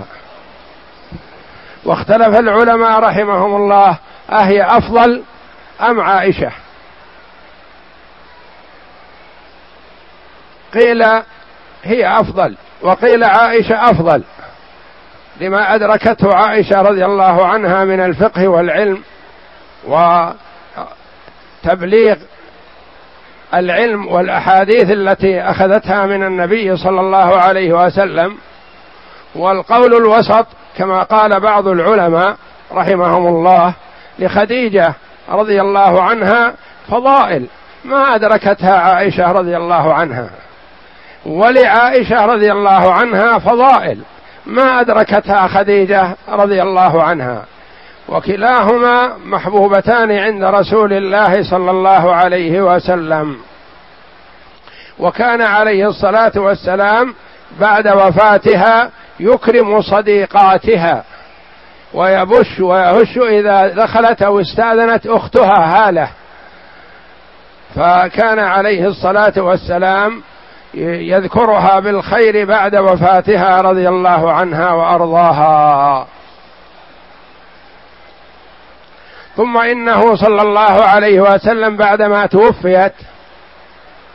واختلف العلماء رحمهم الله أهي أفضل أم عائشة؟ قيل هي أفضل، وقيل عائشة أفضل، لما أدركته عائشة رضي الله عنها من الفقه والعلم وتبليغ العلم والأحاديث التي أخذتها من النبي صلى الله عليه وسلم. والقول الوسط كما قال بعض العلماء رحمهم الله لخديجة رضي الله عنها فضائل ما أدركتها عائشة رضي الله عنها، ولعائشة رضي الله عنها فضائل ما أدركتها خديجة رضي الله عنها، وكلاهما محبوبتان عند رسول الله صلى الله عليه وسلم. وكان عليه الصلاة والسلام بعد وفاتها يكرم صديقاتها ويبش ويهش إذا دخلت أو استأذنت أختها هالة، فكان عليه الصلاة والسلام يذكرها بالخير بعد وفاتها رضي الله عنها وأرضاها. ثم إنه صلى الله عليه وسلم بعدما توفيت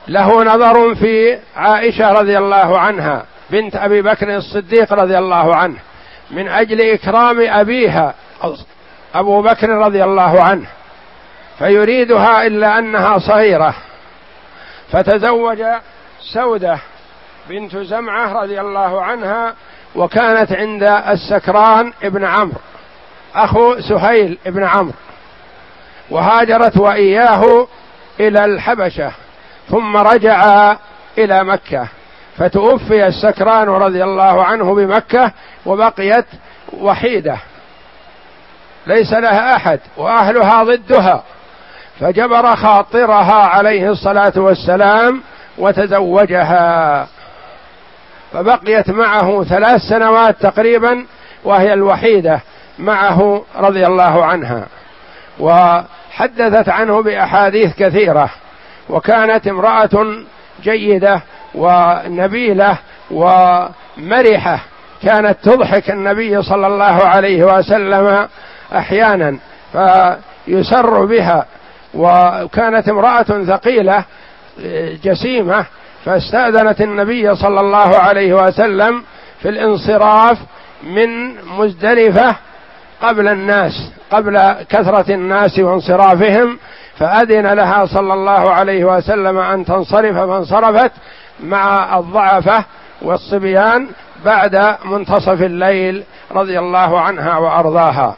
له نظر في عائشة رضي الله عنها بنت أبي بكر الصديق رضي الله عنه من أجل إكرام أبيها أبو بكر رضي الله عنه، فيريدها إلا أنها صغيرة، فتزوج سودة بنت زمعة رضي الله عنها، وكانت عند السكران ابن عمرو أخو سهيل ابن عمرو، وهاجرت وإياه إلى الحبشة، ثم رجع إلى مكة، فتوفي السكران رضي الله عنه بمكة، وبقيت وحيدة ليس لها أحد وأهلها ضدها، فجبر خاطرها عليه الصلاة والسلام وتزوجها، فبقيت معه ثلاث سنوات تقريبا وهي الوحيدة معه رضي الله عنها، وحدثت عنه بأحاديث كثيرة، وكانت امرأة جيدة ونبيلة ومرحة، كانت تضحك النبي صلى الله عليه وسلم أحيانا فيسر بها، وكانت امرأة ثقيلة جسيمة، فاستأذنت النبي صلى الله عليه وسلم في الانصراف من مزدلفة قبل الناس، قبل كثرة الناس وانصرافهم، فأذن لها صلى الله عليه وسلم أن تنصرف، فانصرفت مع الضعفة والصبيان بعد منتصف الليل رضي الله عنها وأرضاها.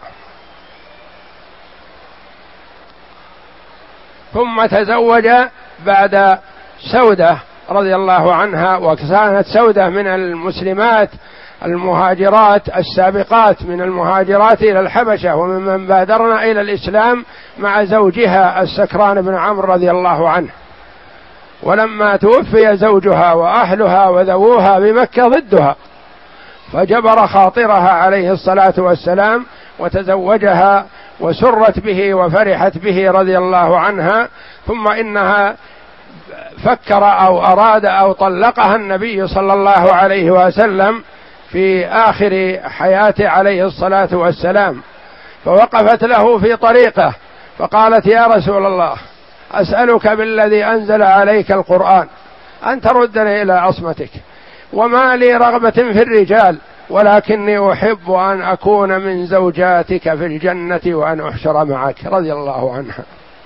ثم تزوج بعد سودة رضي الله عنها، وكانت سودة من المسلمات المهاجرات السابقات، من المهاجرات إلى الحبشة، وممن بادرنا إلى الإسلام مع زوجها السكران بن عمرو رضي الله عنه. ولما توفي زوجها وأهلها وذووها بمكة ضدها، فجبر خاطرها عليه الصلاة والسلام وتزوجها، وسرت به وفرحت به رضي الله عنها. ثم إنها فكر أو أراد أو طلقها النبي صلى الله عليه وسلم في آخر حياته عليه الصلاة والسلام، فوقفت له في طريقه فقالت: يا رسول الله، أسألك بالذي أنزل عليك القرآن أن تردني إلى عصمتك، وما لي رغبة في الرجال، ولكني أحب أن أكون من زوجاتك في الجنة وأن أحشر معك، رضي الله عنها.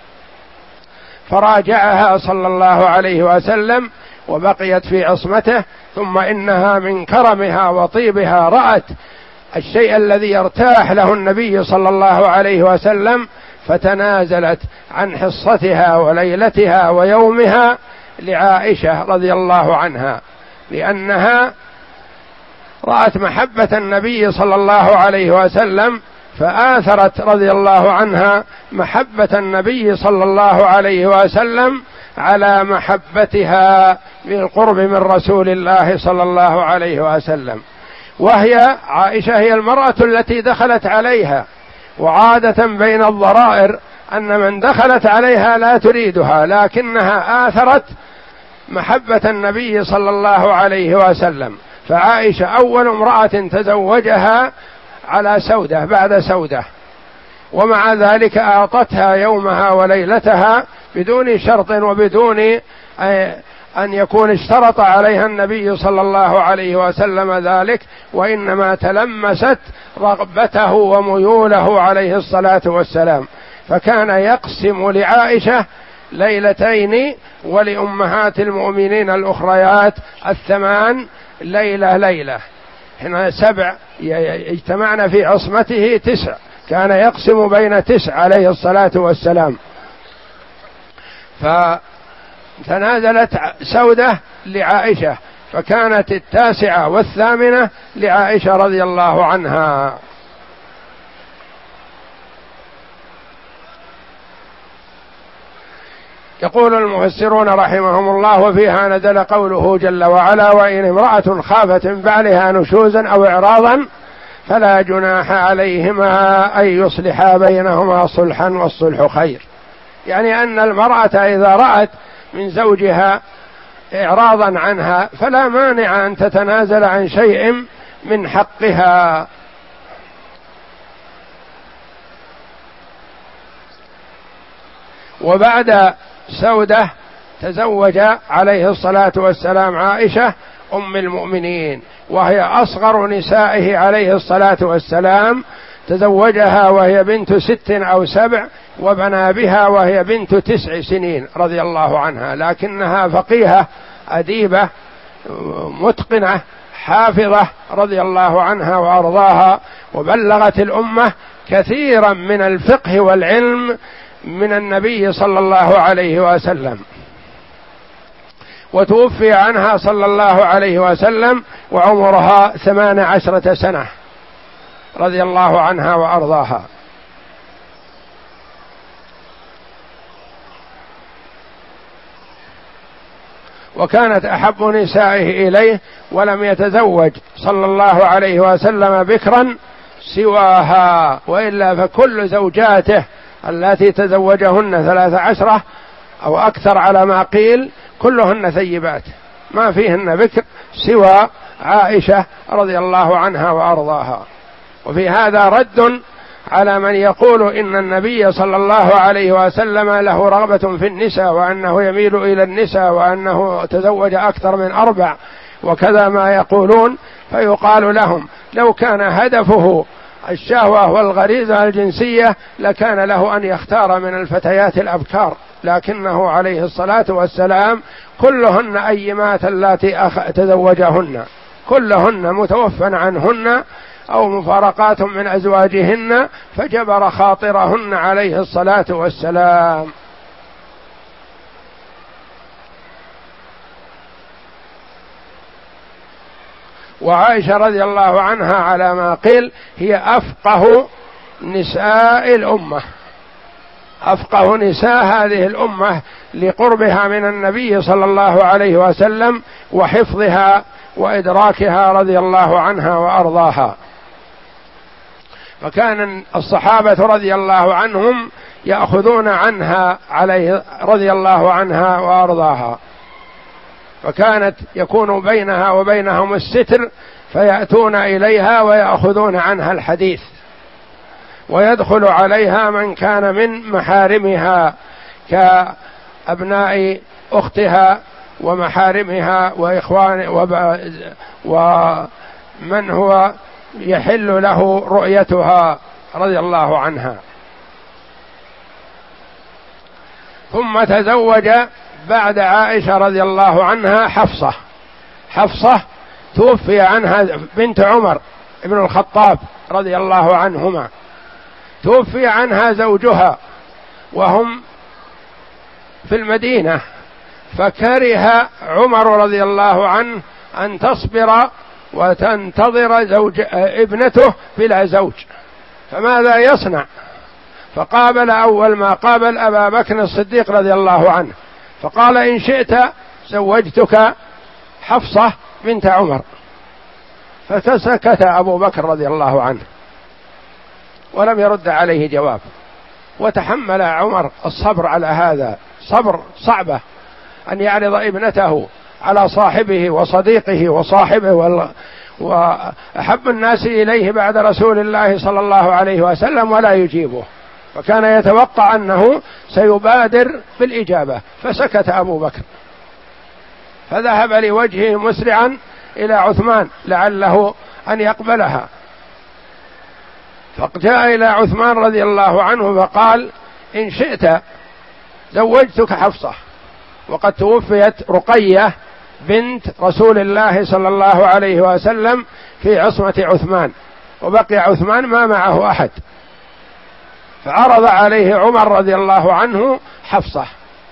فراجعها صلى الله عليه وسلم وبقيت في عصمته. ثم إنها من كرمها وطيبها رأت الشيء الذي يرتاح له النبي صلى الله عليه وسلم، فتنازلت عن حصتها وليلتها ويومها لعائشة رضي الله عنها، لأنها رأت محبة النبي صلى الله عليه وسلم، فآثرت رضي الله عنها محبة النبي صلى الله عليه وسلم على محبتها بالقرب من رسول الله صلى الله عليه وسلم. وهي عائشة هي المرأة التي دخلت عليها، وعادة بين الضرائر أن من دخلت عليها لا تريدها، لكنها آثرت محبة النبي صلى الله عليه وسلم. فعائشة أول امرأة تزوجها على سودة بعد سودة، ومع ذلك أعطتها يومها وليلتها بدون شرط وبدون أن يكون اشترط عليها النبي صلى الله عليه وسلم ذلك، وإنما تلمست رغبته وميوله عليه الصلاة والسلام. فكان يقسم لعائشة ليلتين، ولأمهات المؤمنين الأخريات الثمان ليلة ليلة، هنا سبع اجتمعنا في عصمته تسع، كان يقسم بين تسع عليه الصلاة والسلام. فتنازلت سودة لعائشة، فكانت التاسعة والثامنة لعائشة رضي الله عنها. يقول المفسرون رحمهم الله: وفيها نزل قوله جل وعلا: وإن امرأة خافت من بعلها نشوزا أو إعراضا فلا جناح عليهما أن يصلحا بينهما صلحا والصلح خير. يعني أن المرأة إذا رأت من زوجها إعراضا عنها فلا مانع أن تتنازل عن شيء من حقها. وبعد سودة تزوج عليه الصلاة والسلام عائشة أم المؤمنين، وهي أصغر نسائه عليه الصلاة والسلام، تزوجها وهي بنت ست أو سبع، وبنى بها وهي بنت تسع سنين رضي الله عنها، لكنها فقيهة أديبة متقنة حافظة رضي الله عنها وأرضاها، وبلغت الأمة كثيرا من الفقه والعلم من النبي صلى الله عليه وسلم. وتوفي عنها صلى الله عليه وسلم وعمرها ثمان عشرة سنة رضي الله عنها وأرضاها. وكانت أحب نسائه إليه، ولم يتزوج صلى الله عليه وسلم بكرا سواها، وإلا فكل زوجاته التي تزوجهن ثلاث عشرة أو أكثر على ما قيل كلهن ثيبات، ما فيهن بكر سوى عائشة رضي الله عنها وأرضاها. وفي هذا رد على من يقول إن النبي صلى الله عليه وسلم له رغبة في النساء، وأنه يميل إلى النساء، وأنه تزوج أكثر من أربع، وكذا ما يقولون. فيقال لهم لو كان هدفه الشهوة والغريزة الجنسية لكان له أن يختار من الفتيات الأبكار، لكنه عليه الصلاة والسلام كلهن أيمات التي تزوجهن كلهن متوفى عنهن أو مفارقات من أزواجهن، فجبر خاطرهن عليه الصلاة والسلام. وعائشة رضي الله عنها على ما قيل هي أفقه نساء الأمة، أفقه نساء هذه الأمة لقربها من النبي صلى الله عليه وسلم وحفظها وإدراكها رضي الله عنها وأرضاها. فكان الصحابة رضي الله عنهم يأخذون عنها عليه رضي الله عنها وأرضاها، فكانت يكون بينها وبينهم الستر، فيأتون إليها ويأخذون عنها الحديث، ويدخل عليها من كان من محارمها كأبناء أختها ومحارمها وإخوان ومن هو يحل له رؤيتها رضي الله عنها. ثم تزوج بعد عائشة رضي الله عنها حفصة. حفصة توفي عنها بنت عمر ابن الخطاب رضي الله عنهما، توفي عنها زوجها وهم في المدينة، فكره عمر رضي الله عنه أن تصبر وتنتظر زوج ابنته بلا زوج، فماذا يصنع؟ فقابل أول ما قابل أبا بكر الصديق رضي الله عنه، فقال إن شئت زوجتك حفصة بنت عمر، فسكت أبو بكر رضي الله عنه ولم يرد عليه جواب، وتحمل عمر الصبر على هذا، صبر صعبة أن يعرض ابنته على صاحبه وصديقه وصاحبه وال... وأحب الناس إليه بعد رسول الله صلى الله عليه وسلم ولا يجيبه، فكان يتوقع أنه سيبادر بالإجابة، فسكت أبو بكر، فذهب لوجهه مسرعا إلى عثمان لعله أن يقبلها، فجاء إلى عثمان رضي الله عنه فقال إن شئت زوجتك حفصة، وقد توفيت رقية بنت رسول الله صلى الله عليه وسلم في عصمة عثمان، وبقي عثمان ما معه أحد، فعرض عليه عمر رضي الله عنه حفصة،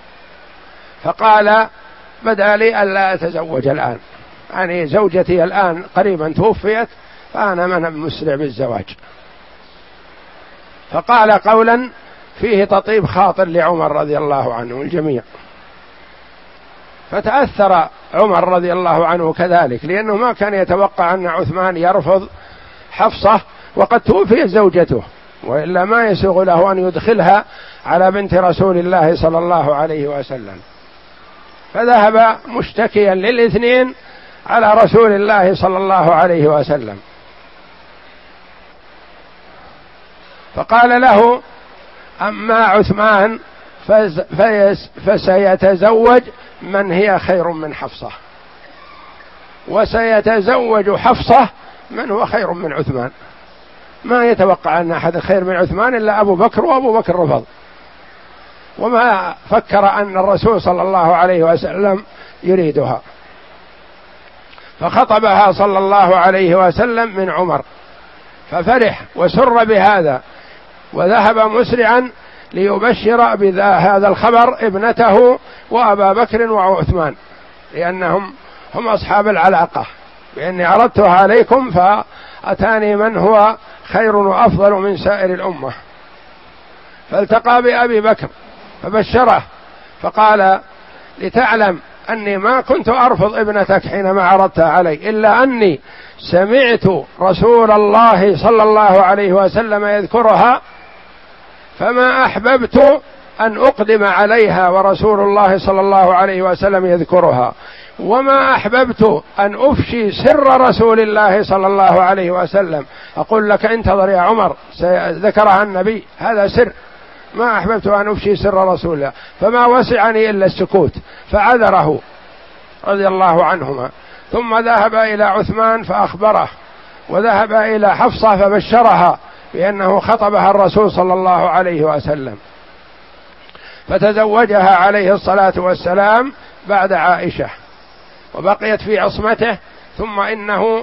فقال بدا لي ألا أتزوج الآن، يعني زوجتي الآن قريبا توفيت فأنا من مسرع بالزواج، فقال قولا فيه تطيب خاطر لعمر رضي الله عنه الجميع، فتأثر عمر رضي الله عنه كذلك، لأنه ما كان يتوقع أن عثمان يرفض حفصة وقد توفيت زوجته، وإلا ما يسوغ له أن يدخلها على بنت رسول الله صلى الله عليه وسلم، فذهب مشتكيا للاثنين على رسول الله صلى الله عليه وسلم، فقال له أما عثمان فسيتزوج من هي خير من حفصة، وسيتزوج حفصة من هو خير من عثمان. ما يتوقع أن أحد خير من عثمان إلا أبو بكر، وأبو بكر رفض، وما فكر أن الرسول صلى الله عليه وسلم يريدها، فخطبها صلى الله عليه وسلم من عمر، ففرح وسر بهذا، وذهب مسرعا ليبشر بهذا الخبر ابنته وأبا بكر وعثمان، لأنهم هم أصحاب العلاقة، بإني عرضتها عليكم فأتاني من هو خير وأفضل من سائر الأمة. فالتقى بأبي بكر فبشره، فقال: لتعلم أني ما كنت أرفض ابنتك حينما عرضتها علي، إلا أني سمعت رسول الله صلى الله عليه وسلم يذكرها، فما أحببت أن أقدم عليها ورسول الله صلى الله عليه وسلم يذكرها، وما أحببت أن أفشي سر رسول الله صلى الله عليه وسلم، أقول لك انتظر يا عمر ذكرها النبي، هذا سر، ما أحببت أن أفشي سر رسول الله، فما وسعني إلا السكوت، فعذره رضي الله عنهما. ثم ذهب إلى عثمان فأخبره، وذهب إلى حفصة فبشرها بأنه خطبها الرسول صلى الله عليه وسلم، فتزوجها عليه الصلاة والسلام بعد عائشة، وبقيت في عصمته. ثم إنه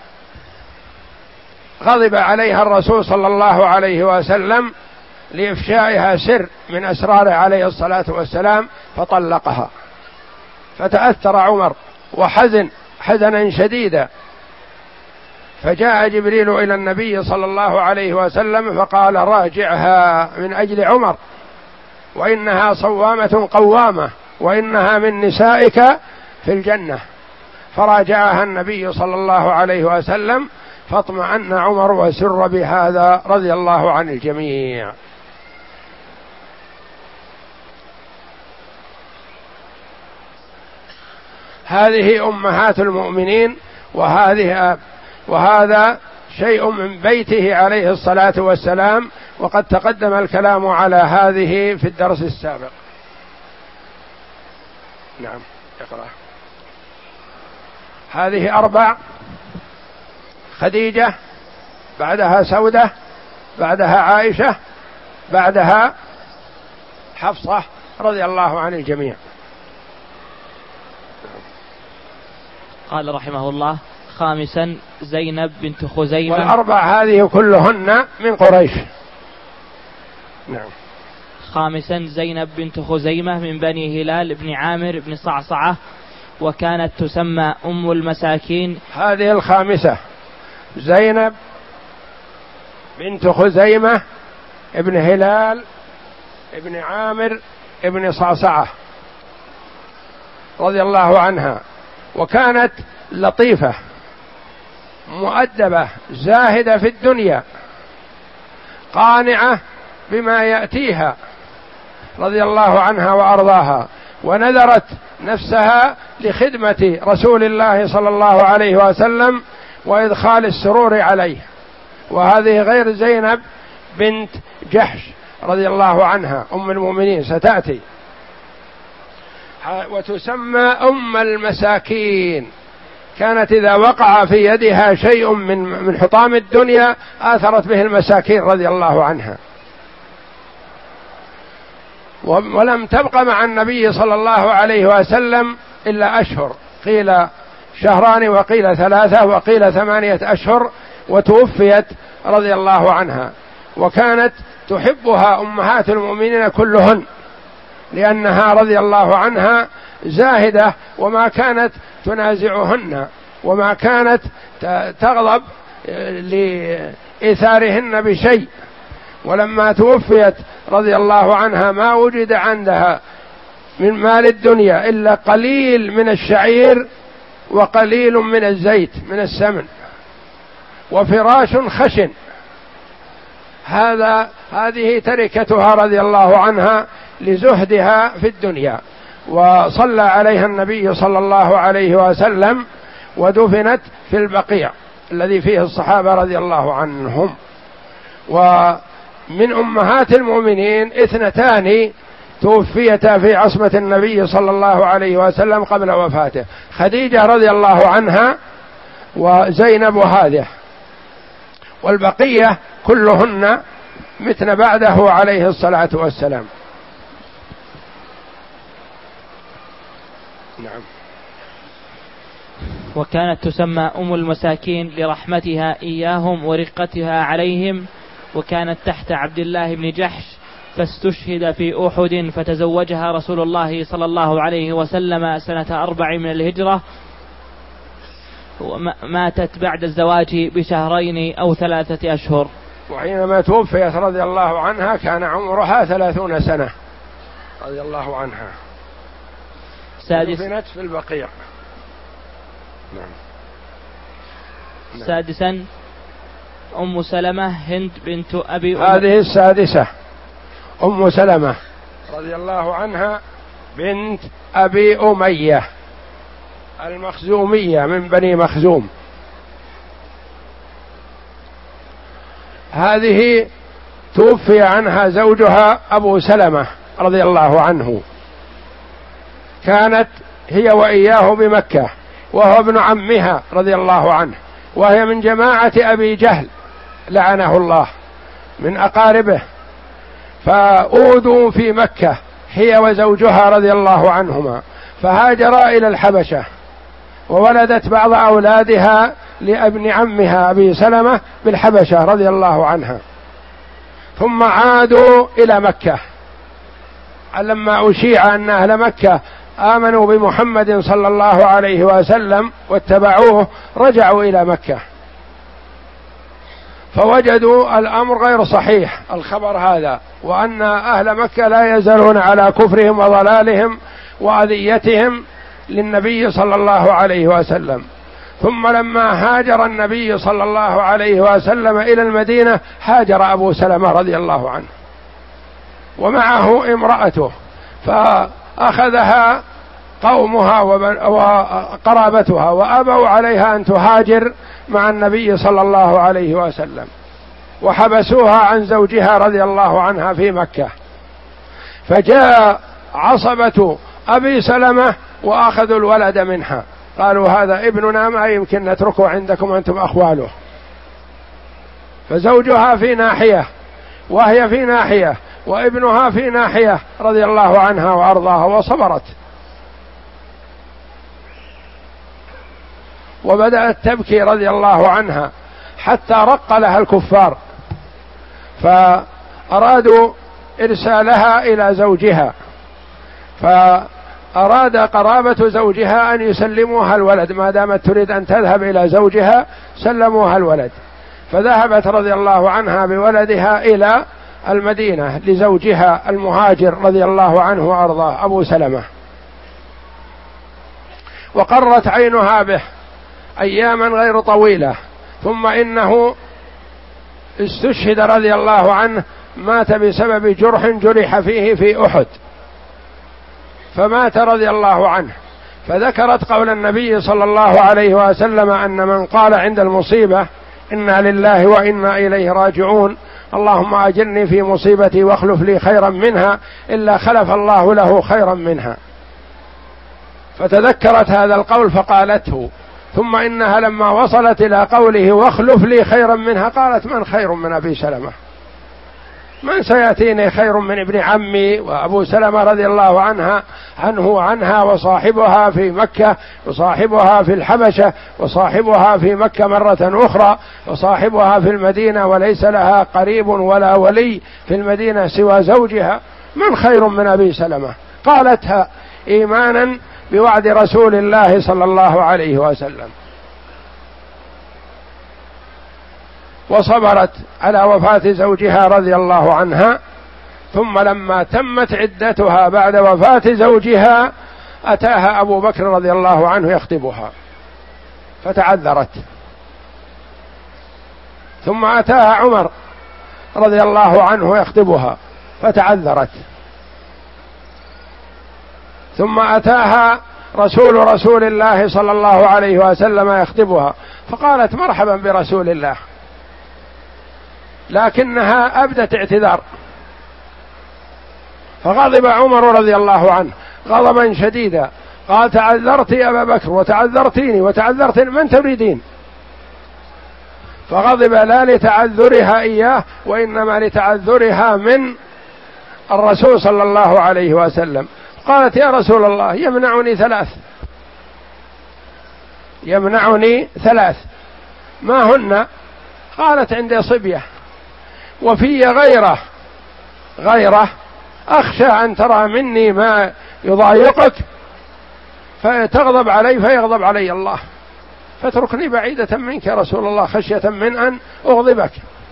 غضب عليها الرسول صلى الله عليه وسلم لإفشائها سر من أسراره عليه الصلاة والسلام، فطلقها. فتأثر عمر وحزن حزنا شديدا، فجاء جبريل إلى النبي صلى الله عليه وسلم فقال: راجعها من أجل عمر، وإنها صوامة قوامة، وإنها من نسائك في الجنة. فراجعها النبي صلى الله عليه وسلم، فاطمأن عمر وسر بهذا رضي الله عن الجميع. هذه أمهات المؤمنين، وهذه وهذا شيء من بيته عليه الصلاة والسلام، وقد تقدم الكلام على هذه في الدرس السابق. نعم اقرأ. هذه أربع: خديجة، بعدها سودة، بعدها عائشة، بعدها حفصة رضي الله عن الجميع. قال رحمه الله: خامسا زينب بنت خزيمة. والأربع هذه كلهن من قريش. نعم. خامسا زينب بنت خزيمة من بني هلال بن عامر بن صعصعة، وكانت تسمى أم المساكين. هذه الخامسة زينب بنت خزيمة ابن هلال ابن عامر ابن صعصعة رضي الله عنها، وكانت لطيفة مؤدبة زاهدة في الدنيا، قانعة بما يأتيها رضي الله عنها وأرضاها، ونذرت نفسها لخدمة رسول الله صلى الله عليه وسلم وإدخال السرور عليه. وهذه غير زينب بنت جحش رضي الله عنها أم المؤمنين، ستأتي. وتسمى أم المساكين، كانت إذا وقع في يدها شيء من من حطام الدنيا آثرت به المساكين رضي الله عنها. ولم تبق مع النبي صلى الله عليه وسلم إلا أشهر، قيل شهران وقيل ثلاثة وقيل ثمانية أشهر، وتوفيت رضي الله عنها. وكانت تحبها أمهات المؤمنين كلهن، لأنها رضي الله عنها زاهدة، وما كانت تنازعهن، وما كانت تغضب لإيثارهن بشيء. ولما توفيت رضي الله عنها ما وجد عندها من مال الدنيا إلا قليل من الشعير وقليل من الزيت من السمن وفراش خشن. هذا هذه تركتها رضي الله عنها لزهدها في الدنيا. وصلى عليها النبي صلى الله عليه وسلم، ودفنت في البقيع الذي فيه الصحابة رضي الله عنهم. ومن أمهات المؤمنين اثنتان توفيتا في عصمة النبي صلى الله عليه وسلم قبل وفاته، خديجة رضي الله عنها وزينب هذه، والبقية كلهن متن بعده عليه الصلاة والسلام. نعم. وكانت تسمى أم المساكين لرحمتها إياهم ورقتها عليهم، وكانت تحت عبد الله بن جحش فاستشهد في أحد، فتزوجها رسول الله صلى الله عليه وسلم سنة أربع من الهجرة، وماتت بعد الزواج بشهرين أو ثلاثة أشهر. وحينما توفيت رضي الله عنها كان عمرها ثلاثون سنة رضي الله عنها. سادس دفنت في البقيع. نعم. سادسا أم سلمة هند بنت أبي أم... هذه السادسة أم سلمة رضي الله عنها بنت أبي أمية المخزومية من بني مخزوم. هذه توفي عنها زوجها أبو سلمة رضي الله عنه، كانت هي وإياه بمكة، وهو ابن عمها رضي الله عنه، وهي من جماعة أبي جهل لعنه الله من أقاربه، فأوذوا في مكة هي وزوجها رضي الله عنهما، فهاجرا إلى الحبشة، وولدت بعض أولادها لابن عمها أبي سلمة بالحبشة رضي الله عنها، ثم عادوا إلى مكة لما أشيع أن أهل مكة آمنوا بمحمد صلى الله عليه وسلم واتبعوه، رجعوا إلى مكة فوجدوا الأمر غير صحيح الخبر هذا، وأن أهل مكة لا يزالون على كفرهم وضلالهم وأذيتهم للنبي صلى الله عليه وسلم. ثم لما هاجر النبي صلى الله عليه وسلم إلى المدينة هاجر أبو سلمة رضي الله عنه ومعه امرأته، فأخذها قومها وقرابتها وأبوا عليها أن تهاجر مع النبي صلى الله عليه وسلم، وحبسوها عن زوجها رضي الله عنها في مكة. فجاء عصبة أبي سلمة وأخذوا الولد منها، قالوا هذا ابننا ما يمكن نتركه عندكم أنتم أخواله. فزوجها في ناحية وهي في ناحية وابنها في ناحية رضي الله عنها وأرضاها، وصبرت وبدأت تبكي رضي الله عنها حتى رق لها الكفار، فأرادوا إرسالها إلى زوجها، فأراد قرابة زوجها أن يسلموها الولد، ما دامت تريد أن تذهب إلى زوجها سلموها الولد، فذهبت رضي الله عنها بولدها إلى المدينة لزوجها المهاجر رضي الله عنه وأرضاه أبو سلمة، وقرت عينها به أياما غير طويلة، ثم إنه استشهد رضي الله عنه، مات بسبب جرح جرح فيه في أحد، فمات رضي الله عنه. فذكرت قول النبي صلى الله عليه وسلم أن من قال عند المصيبة إنا لله وإنا إليه راجعون، اللهم أجرني في مصيبتي واخلف لي خيرا منها، إلا خلف الله له خيرا منها، فتذكرت هذا القول فقالته. ثم إنها لما وصلت إلى قوله واخلف لي خيرا منها قالت من خير من أبي سلمة، من سيأتيني خير من ابن عمي وأبو سلمة رضي الله عنها عنه وعنها، وصاحبها في مكة وصاحبها في الحبشة وصاحبها في مكة مرة أخرى وصاحبها في المدينة، وليس لها قريب ولا ولي في المدينة سوى زوجها، من خير من أبي سلمة؟ قالتها إيمانا بوعد رسول الله صلى الله عليه وسلم، وصبرت على وفاة زوجها رضي الله عنها. ثم لما تمت عدتها بعد وفاة زوجها أتاها أبو بكر رضي الله عنه يخطبها فتعذرت، ثم أتاها عمر رضي الله عنه يخطبها فتعذرت، ثم أتاها رسول رسول الله صلى الله عليه وسلم يخطبها، فقالت مرحبا برسول الله، لكنها أبدت اعتذار فغضب عمر رضي الله عنه غضبا شديدا، قال تعذرت يا أبا بكر وتعذرتيني وتعذرت من تريدين؟ فغضب لا لتعذرها إياه وإنما لتعذرها من الرسول صلى الله عليه وسلم. قالت يا رسول الله يمنعني ثلاث يمنعني ثلاث ما هن؟ قالت عندي صبية وفي غيره غيره أخشى أن ترى مني ما يضايقك فتغضب علي فيغضب علي الله، فاتركني بعيدة منك يا رسول الله خشية من أن أغضبك.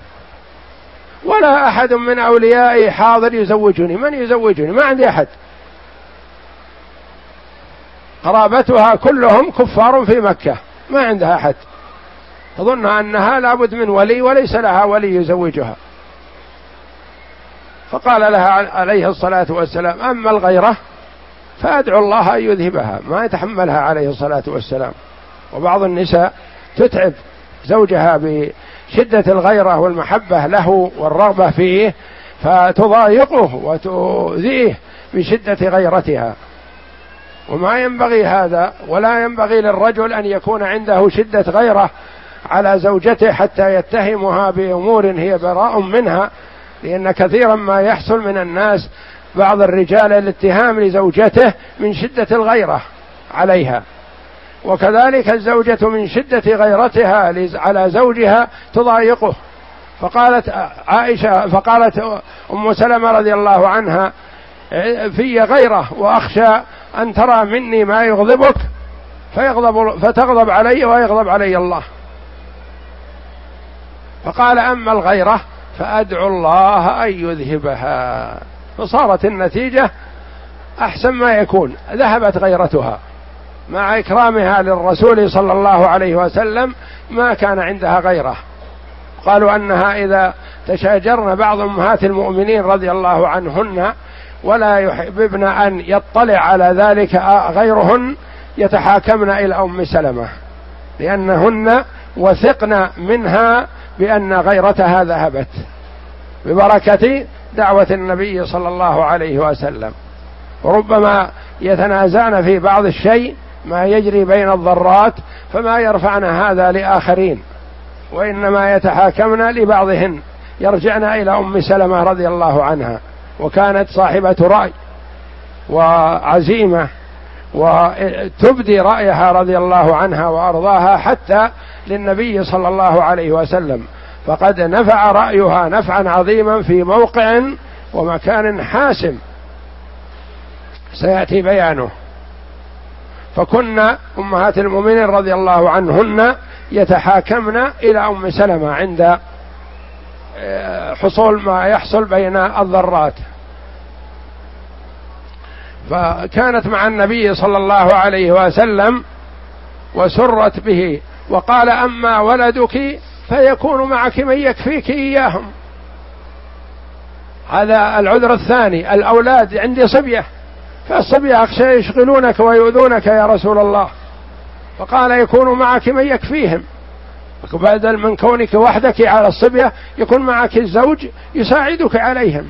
ولا أحد من أوليائي حاضر يزوجني، من يزوجني؟ ما عندي أحد، قرابتها كلهم كفار في مكة ما عندها أحد، تظن أنها لابد من ولي وليس لها ولي يزوجها. فقال لها عليه الصلاة والسلام أما الغيرة فأدعو الله أن يذهبها، ما يتحملها عليه الصلاة والسلام. وبعض النساء تتعب زوجها بشدة الغيرة والمحبة له والرغبة فيه فتضايقه وتؤذيه بشدة غيرتها، وما ينبغي هذا، ولا ينبغي للرجل أن يكون عنده شدة غيرة على زوجته حتى يتهمها بأمور هي براء منها، لأن كثيرا ما يحصل من الناس بعض الرجال الاتهام لزوجته من شدة الغيرة عليها، وكذلك الزوجة من شدة غيرتها على زوجها تضايقه. فقالت عائشة فقالت أم سلمة رضي الله عنها في غيرة وأخشى أن ترى مني ما يغضبك فيغضب فتغضب علي ويغضب علي الله. فقال أما الغيرة فأدعو الله أن يذهبها. فصارت النتيجة أحسن ما يكون، ذهبت غيرتها مع إكرامها للرسول صلى الله عليه وسلم، ما كان عندها غيره. قالوا أنها إذا تشاجرن بعض أمهات المؤمنين رضي الله عنهن ولا يحببن أن يطلع على ذلك غيرهن يتحاكمن إلى أم سلمة، لأنهن وثقن منها بأن غيرتها ذهبت ببركة دعوة النبي صلى الله عليه وسلم. وربما يتنازعن في بعض الشيء ما يجري بين الضرات فما يرفعن هذا لآخرين، وإنما يتحاكمن لبعضهن، يرجعن إلى أم سلمة رضي الله عنها، وكانت صاحبة رأي وعزيمة وتبدي رأيها رضي الله عنها وأرضاها حتى للنبي صلى الله عليه وسلم، فقد نفع رأيها نفعا عظيما في موقع ومكان حاسم سيأتي بيانه. فكنا أمهات المؤمنين رضي الله عنهن يتحاكمن إلى أم سلمة عند حصول ما يحصل بين الضرات. فكانت مع النبي صلى الله عليه وسلم وسرت به، وقال أما ولدك فيكون معك من يكفيك إياهم. هذا العذر الثاني، الأولاد عندي صبية، فالصبية أخشى يشغلونك ويؤذونك يا رسول الله، فقال يكون معك من يكفيهم، بدل من كونك وحدك على الصبية يكون معك الزوج يساعدك عليهم.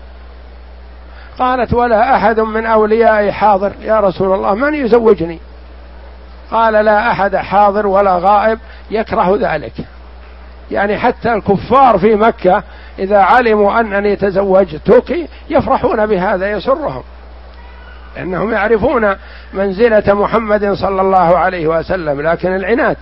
قالت ولا أحد من أوليائي حاضر يا رسول الله، من يزوجني؟ قال لا أحد حاضر ولا غائب يكره ذلك، يعني حتى الكفار في مكة إذا علموا أنني تزوجتك يفرحون بهذا، يسرهم، لأنهم يعرفون منزلة محمد صلى الله عليه وسلم. لكن العناد،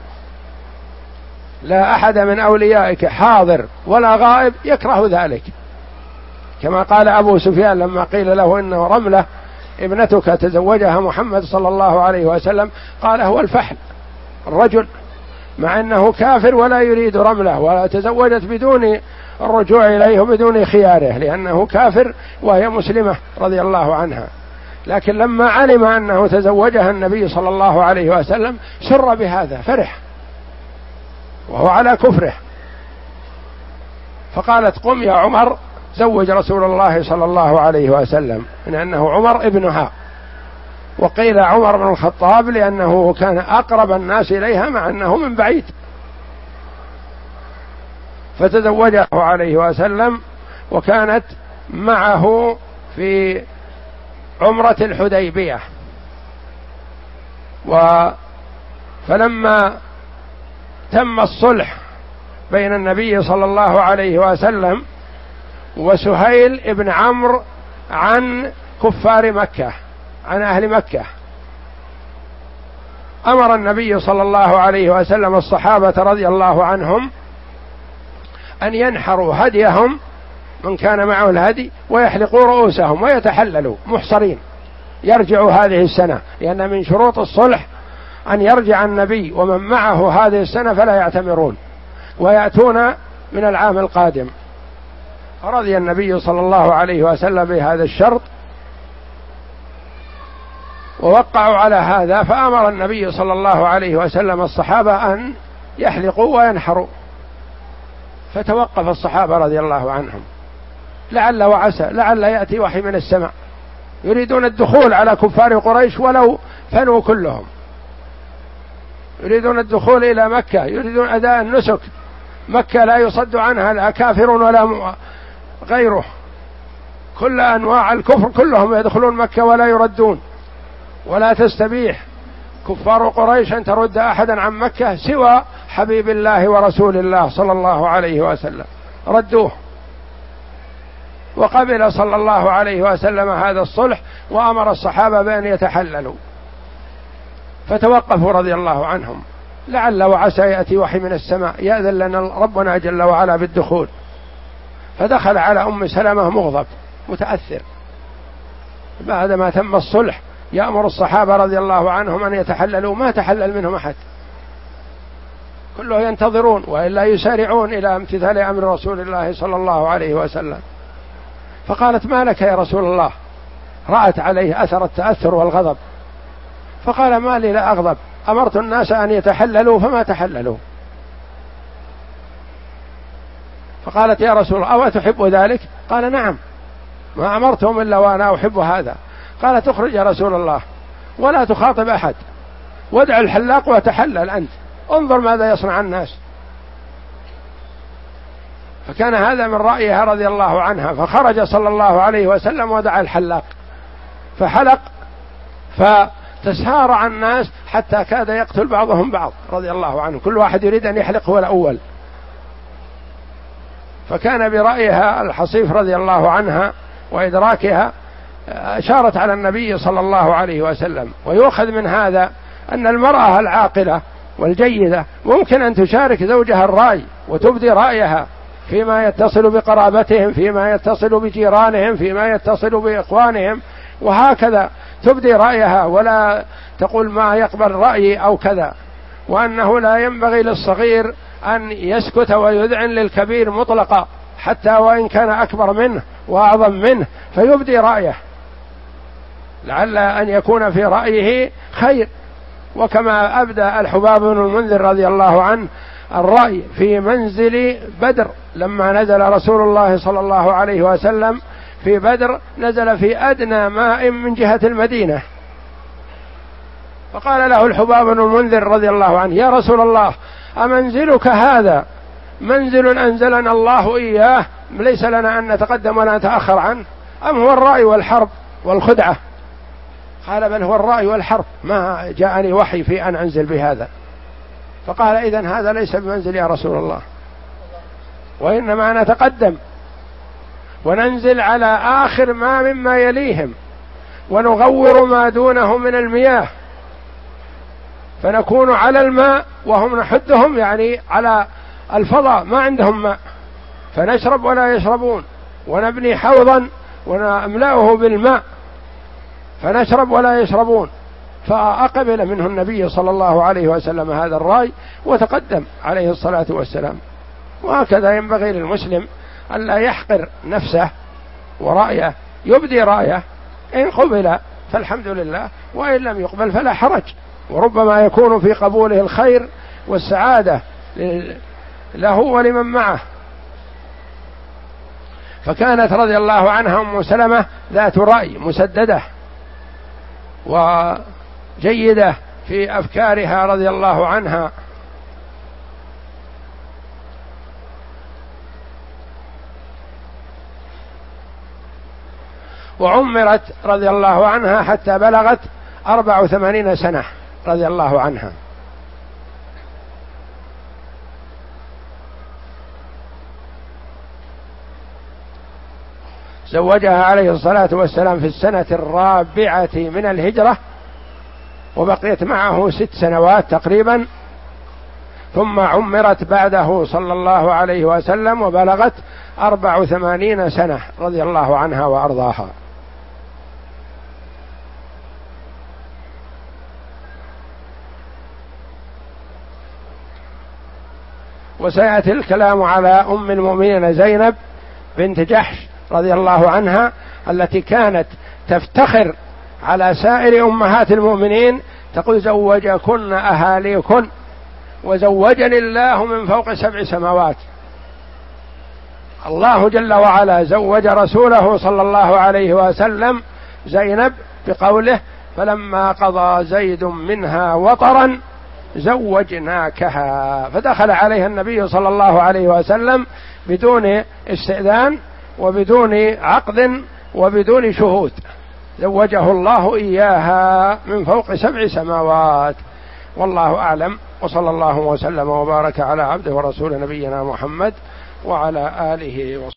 لا أحد من أوليائك حاضر ولا غائب يكره ذلك، كما قال أبو سفيان لما قيل له إنه رملة ابنتك تزوجها محمد صلى الله عليه وسلم، قال هو الفحل الرجل، مع أنه كافر ولا يريد رملة، ولا تزوجت بدون الرجوع إليه وبدون خياره، لأنه كافر وهي مسلمة رضي الله عنها. لكن لما علم أنه تزوجها النبي صلى الله عليه وسلم سر بهذا، فرح وهو على كفره. فقالت قم يا عمر زوج رسول الله صلى الله عليه وسلم، من أنه عمر ابنها، وقيل عمر بن الخطاب لأنه كان أقرب الناس إليها مع أنه من بعيد. فتزوجه عليه وسلم، وكانت معه في عمرة الحديبية، و فلما تم الصلح بين النبي صلى الله عليه وسلم وسهيل ابن عمرو عن كفار مكة، عن أهل مكة، أمر النبي صلى الله عليه وسلم الصحابة رضي الله عنهم أن ينحروا هديهم من كان معه الهدي ويحلقوا رؤوسهم ويتحللوا محصرين، يرجعوا هذه السنة، لأن من شروط الصلح أن يرجع النبي ومن معه هذه السنة فلا يعتمرون ويأتون من العام القادم. فرضي النبي صلى الله عليه وسلم بهذا الشرط ووقعوا على هذا، فأمر النبي صلى الله عليه وسلم الصحابة أن يحلقوا وينحروا، فتوقف الصحابة رضي الله عنهم لعل وعسى، لعل يأتي وحي من السماء، يريدون الدخول على كفار قريش ولو فنوا كلهم، يريدون الدخول إلى مكة، يريدون أداء النسك، مكة لا يصد عنها لا كافر ولا غيره، كل أنواع الكفر كلهم يدخلون مكة ولا يردون، ولا تستبيح كفار قريش أن ترد أحدا عن مكة سوى حبيب الله ورسول الله صلى الله عليه وسلم، ردوه. وقبل صلى الله عليه وسلم هذا الصلح وأمر الصحابة بأن يتحللوا، فتوقفوا رضي الله عنهم لعل وعسى يأتي وحي من السماء يأذن لنا ربنا جل وعلا بالدخول. فدخل على أم سلمة مغضب متأثر بعد ما تم الصلح، يأمر الصحابة رضي الله عنهم أن يتحللوا، ما تحلل منهم أحد، كله ينتظرون وإلا يسارعون إلى امتثال أمر رسول الله صلى الله عليه وسلم. فقالت: ما لك يا رسول الله؟ رأت عليه أثر التأثر والغضب، فقال: ما لي لا أغضب، أمرت الناس أن يتحللوا فما تحللوا. فقالت: يا رسول الله أو تحب ذلك؟ قال: نعم، ما أمرتهم إلا وأنا أحب هذا. قالت: اخرج يا رسول الله ولا تخاطب أحد، وادع الحلاق وتحلل أنت، انظر ماذا يصنع الناس. فكان هذا من رأيها رضي الله عنها، فخرج صلى الله عليه وسلم ودعا الحلاق فحلق، فتسارع الناس حتى كاد يقتل بعضهم بعض رضي الله عنه، كل واحد يريد أن يحلق هو الأول. فكان برأيها الحصيف رضي الله عنها وإدراكها أشارت على النبي صلى الله عليه وسلم. ويؤخذ من هذا أن المرأة العاقلة والجيدة ممكن أن تشارك زوجها الرأي وتبدي رأيها فيما يتصل بقرابتهم، فيما يتصل بجيرانهم، فيما يتصل بإخوانهم، وهكذا تبدي رأيها ولا تقول ما يقبل رأيي أو كذا. وأنه لا ينبغي للصغير أن يسكت ويذعن للكبير مطلقا حتى وإن كان أكبر منه وأعظم منه، فيبدي رأيه لعل أن يكون في رأيه خير. وكما أبدى الحباب بن المنذر رضي الله عنه الرأي في منزل بدر، لما نزل رسول الله صلى الله عليه وسلم في بدر نزل في أدنى ماء من جهة المدينة، فقال له الحباب بن المنذر رضي الله عنه: يا رسول الله أمنزلك هذا منزل أنزلنا الله إياه ليس لنا أن نتقدم ولا نتأخر عنه، أم هو الرأي والحرب والخدعة؟ قال: بل هو الرأي والحرب، ما جاءني وحي في أن أنزل بهذا. فقال: إذن هذا ليس بمنزل يا رسول الله، وإنما نتقدم وننزل على آخر ما مما يليهم ونغور ما دونه من المياه، فنكون على الماء وهم نحدهم، يعني على الفضاء ما عندهم ماء، فنشرب ولا يشربون، ونبني حوضا ونملأه بالماء فنشرب ولا يشربون. فأقبل منه النبي صلى الله عليه وسلم هذا الرأي وتقدم عليه الصلاة والسلام. وهكذا ينبغي للمسلم أن لا يحقر نفسه ورأيه، يبدي رأيه، إن قبل فالحمد لله، وإن لم يقبل فلا حرج، وربما يكون في قبوله الخير والسعادة له ولمن معه. فكانت رضي الله عنها أم سلمة ذات رأي مسددة وجيدة في أفكارها رضي الله عنها. وعمرت رضي الله عنها حتى بلغت أربع وثمانين سنة رضي الله عنها. زوجها عليه الصلاة والسلام في السنة الرابعة من الهجرة، وبقيت معه ست سنوات تقريبا، ثم عمرت بعده صلى الله عليه وسلم وبلغت أربع وثمانين سنة رضي الله عنها وأرضاها. وسيأتي الكلام على أم المؤمنين زينب بنت جحش رضي الله عنها، التي كانت تفتخر على سائر أمهات المؤمنين، تقول زوجكن أهاليكن وزوجني الله من فوق سبع سماوات. الله جل وعلا زوج رسوله صلى الله عليه وسلم زينب بقوله فلما قضى زيد منها وطرا زوجناكها، فدخل عليها النبي صلى الله عليه وسلم بدون استئذان وبدون عقد وبدون شهود، زوجه الله إياها من فوق سبع سماوات. والله أعلم، وصلى الله وسلم وبارك على عبده ورسول نبينا محمد وعلى آله وصحبه.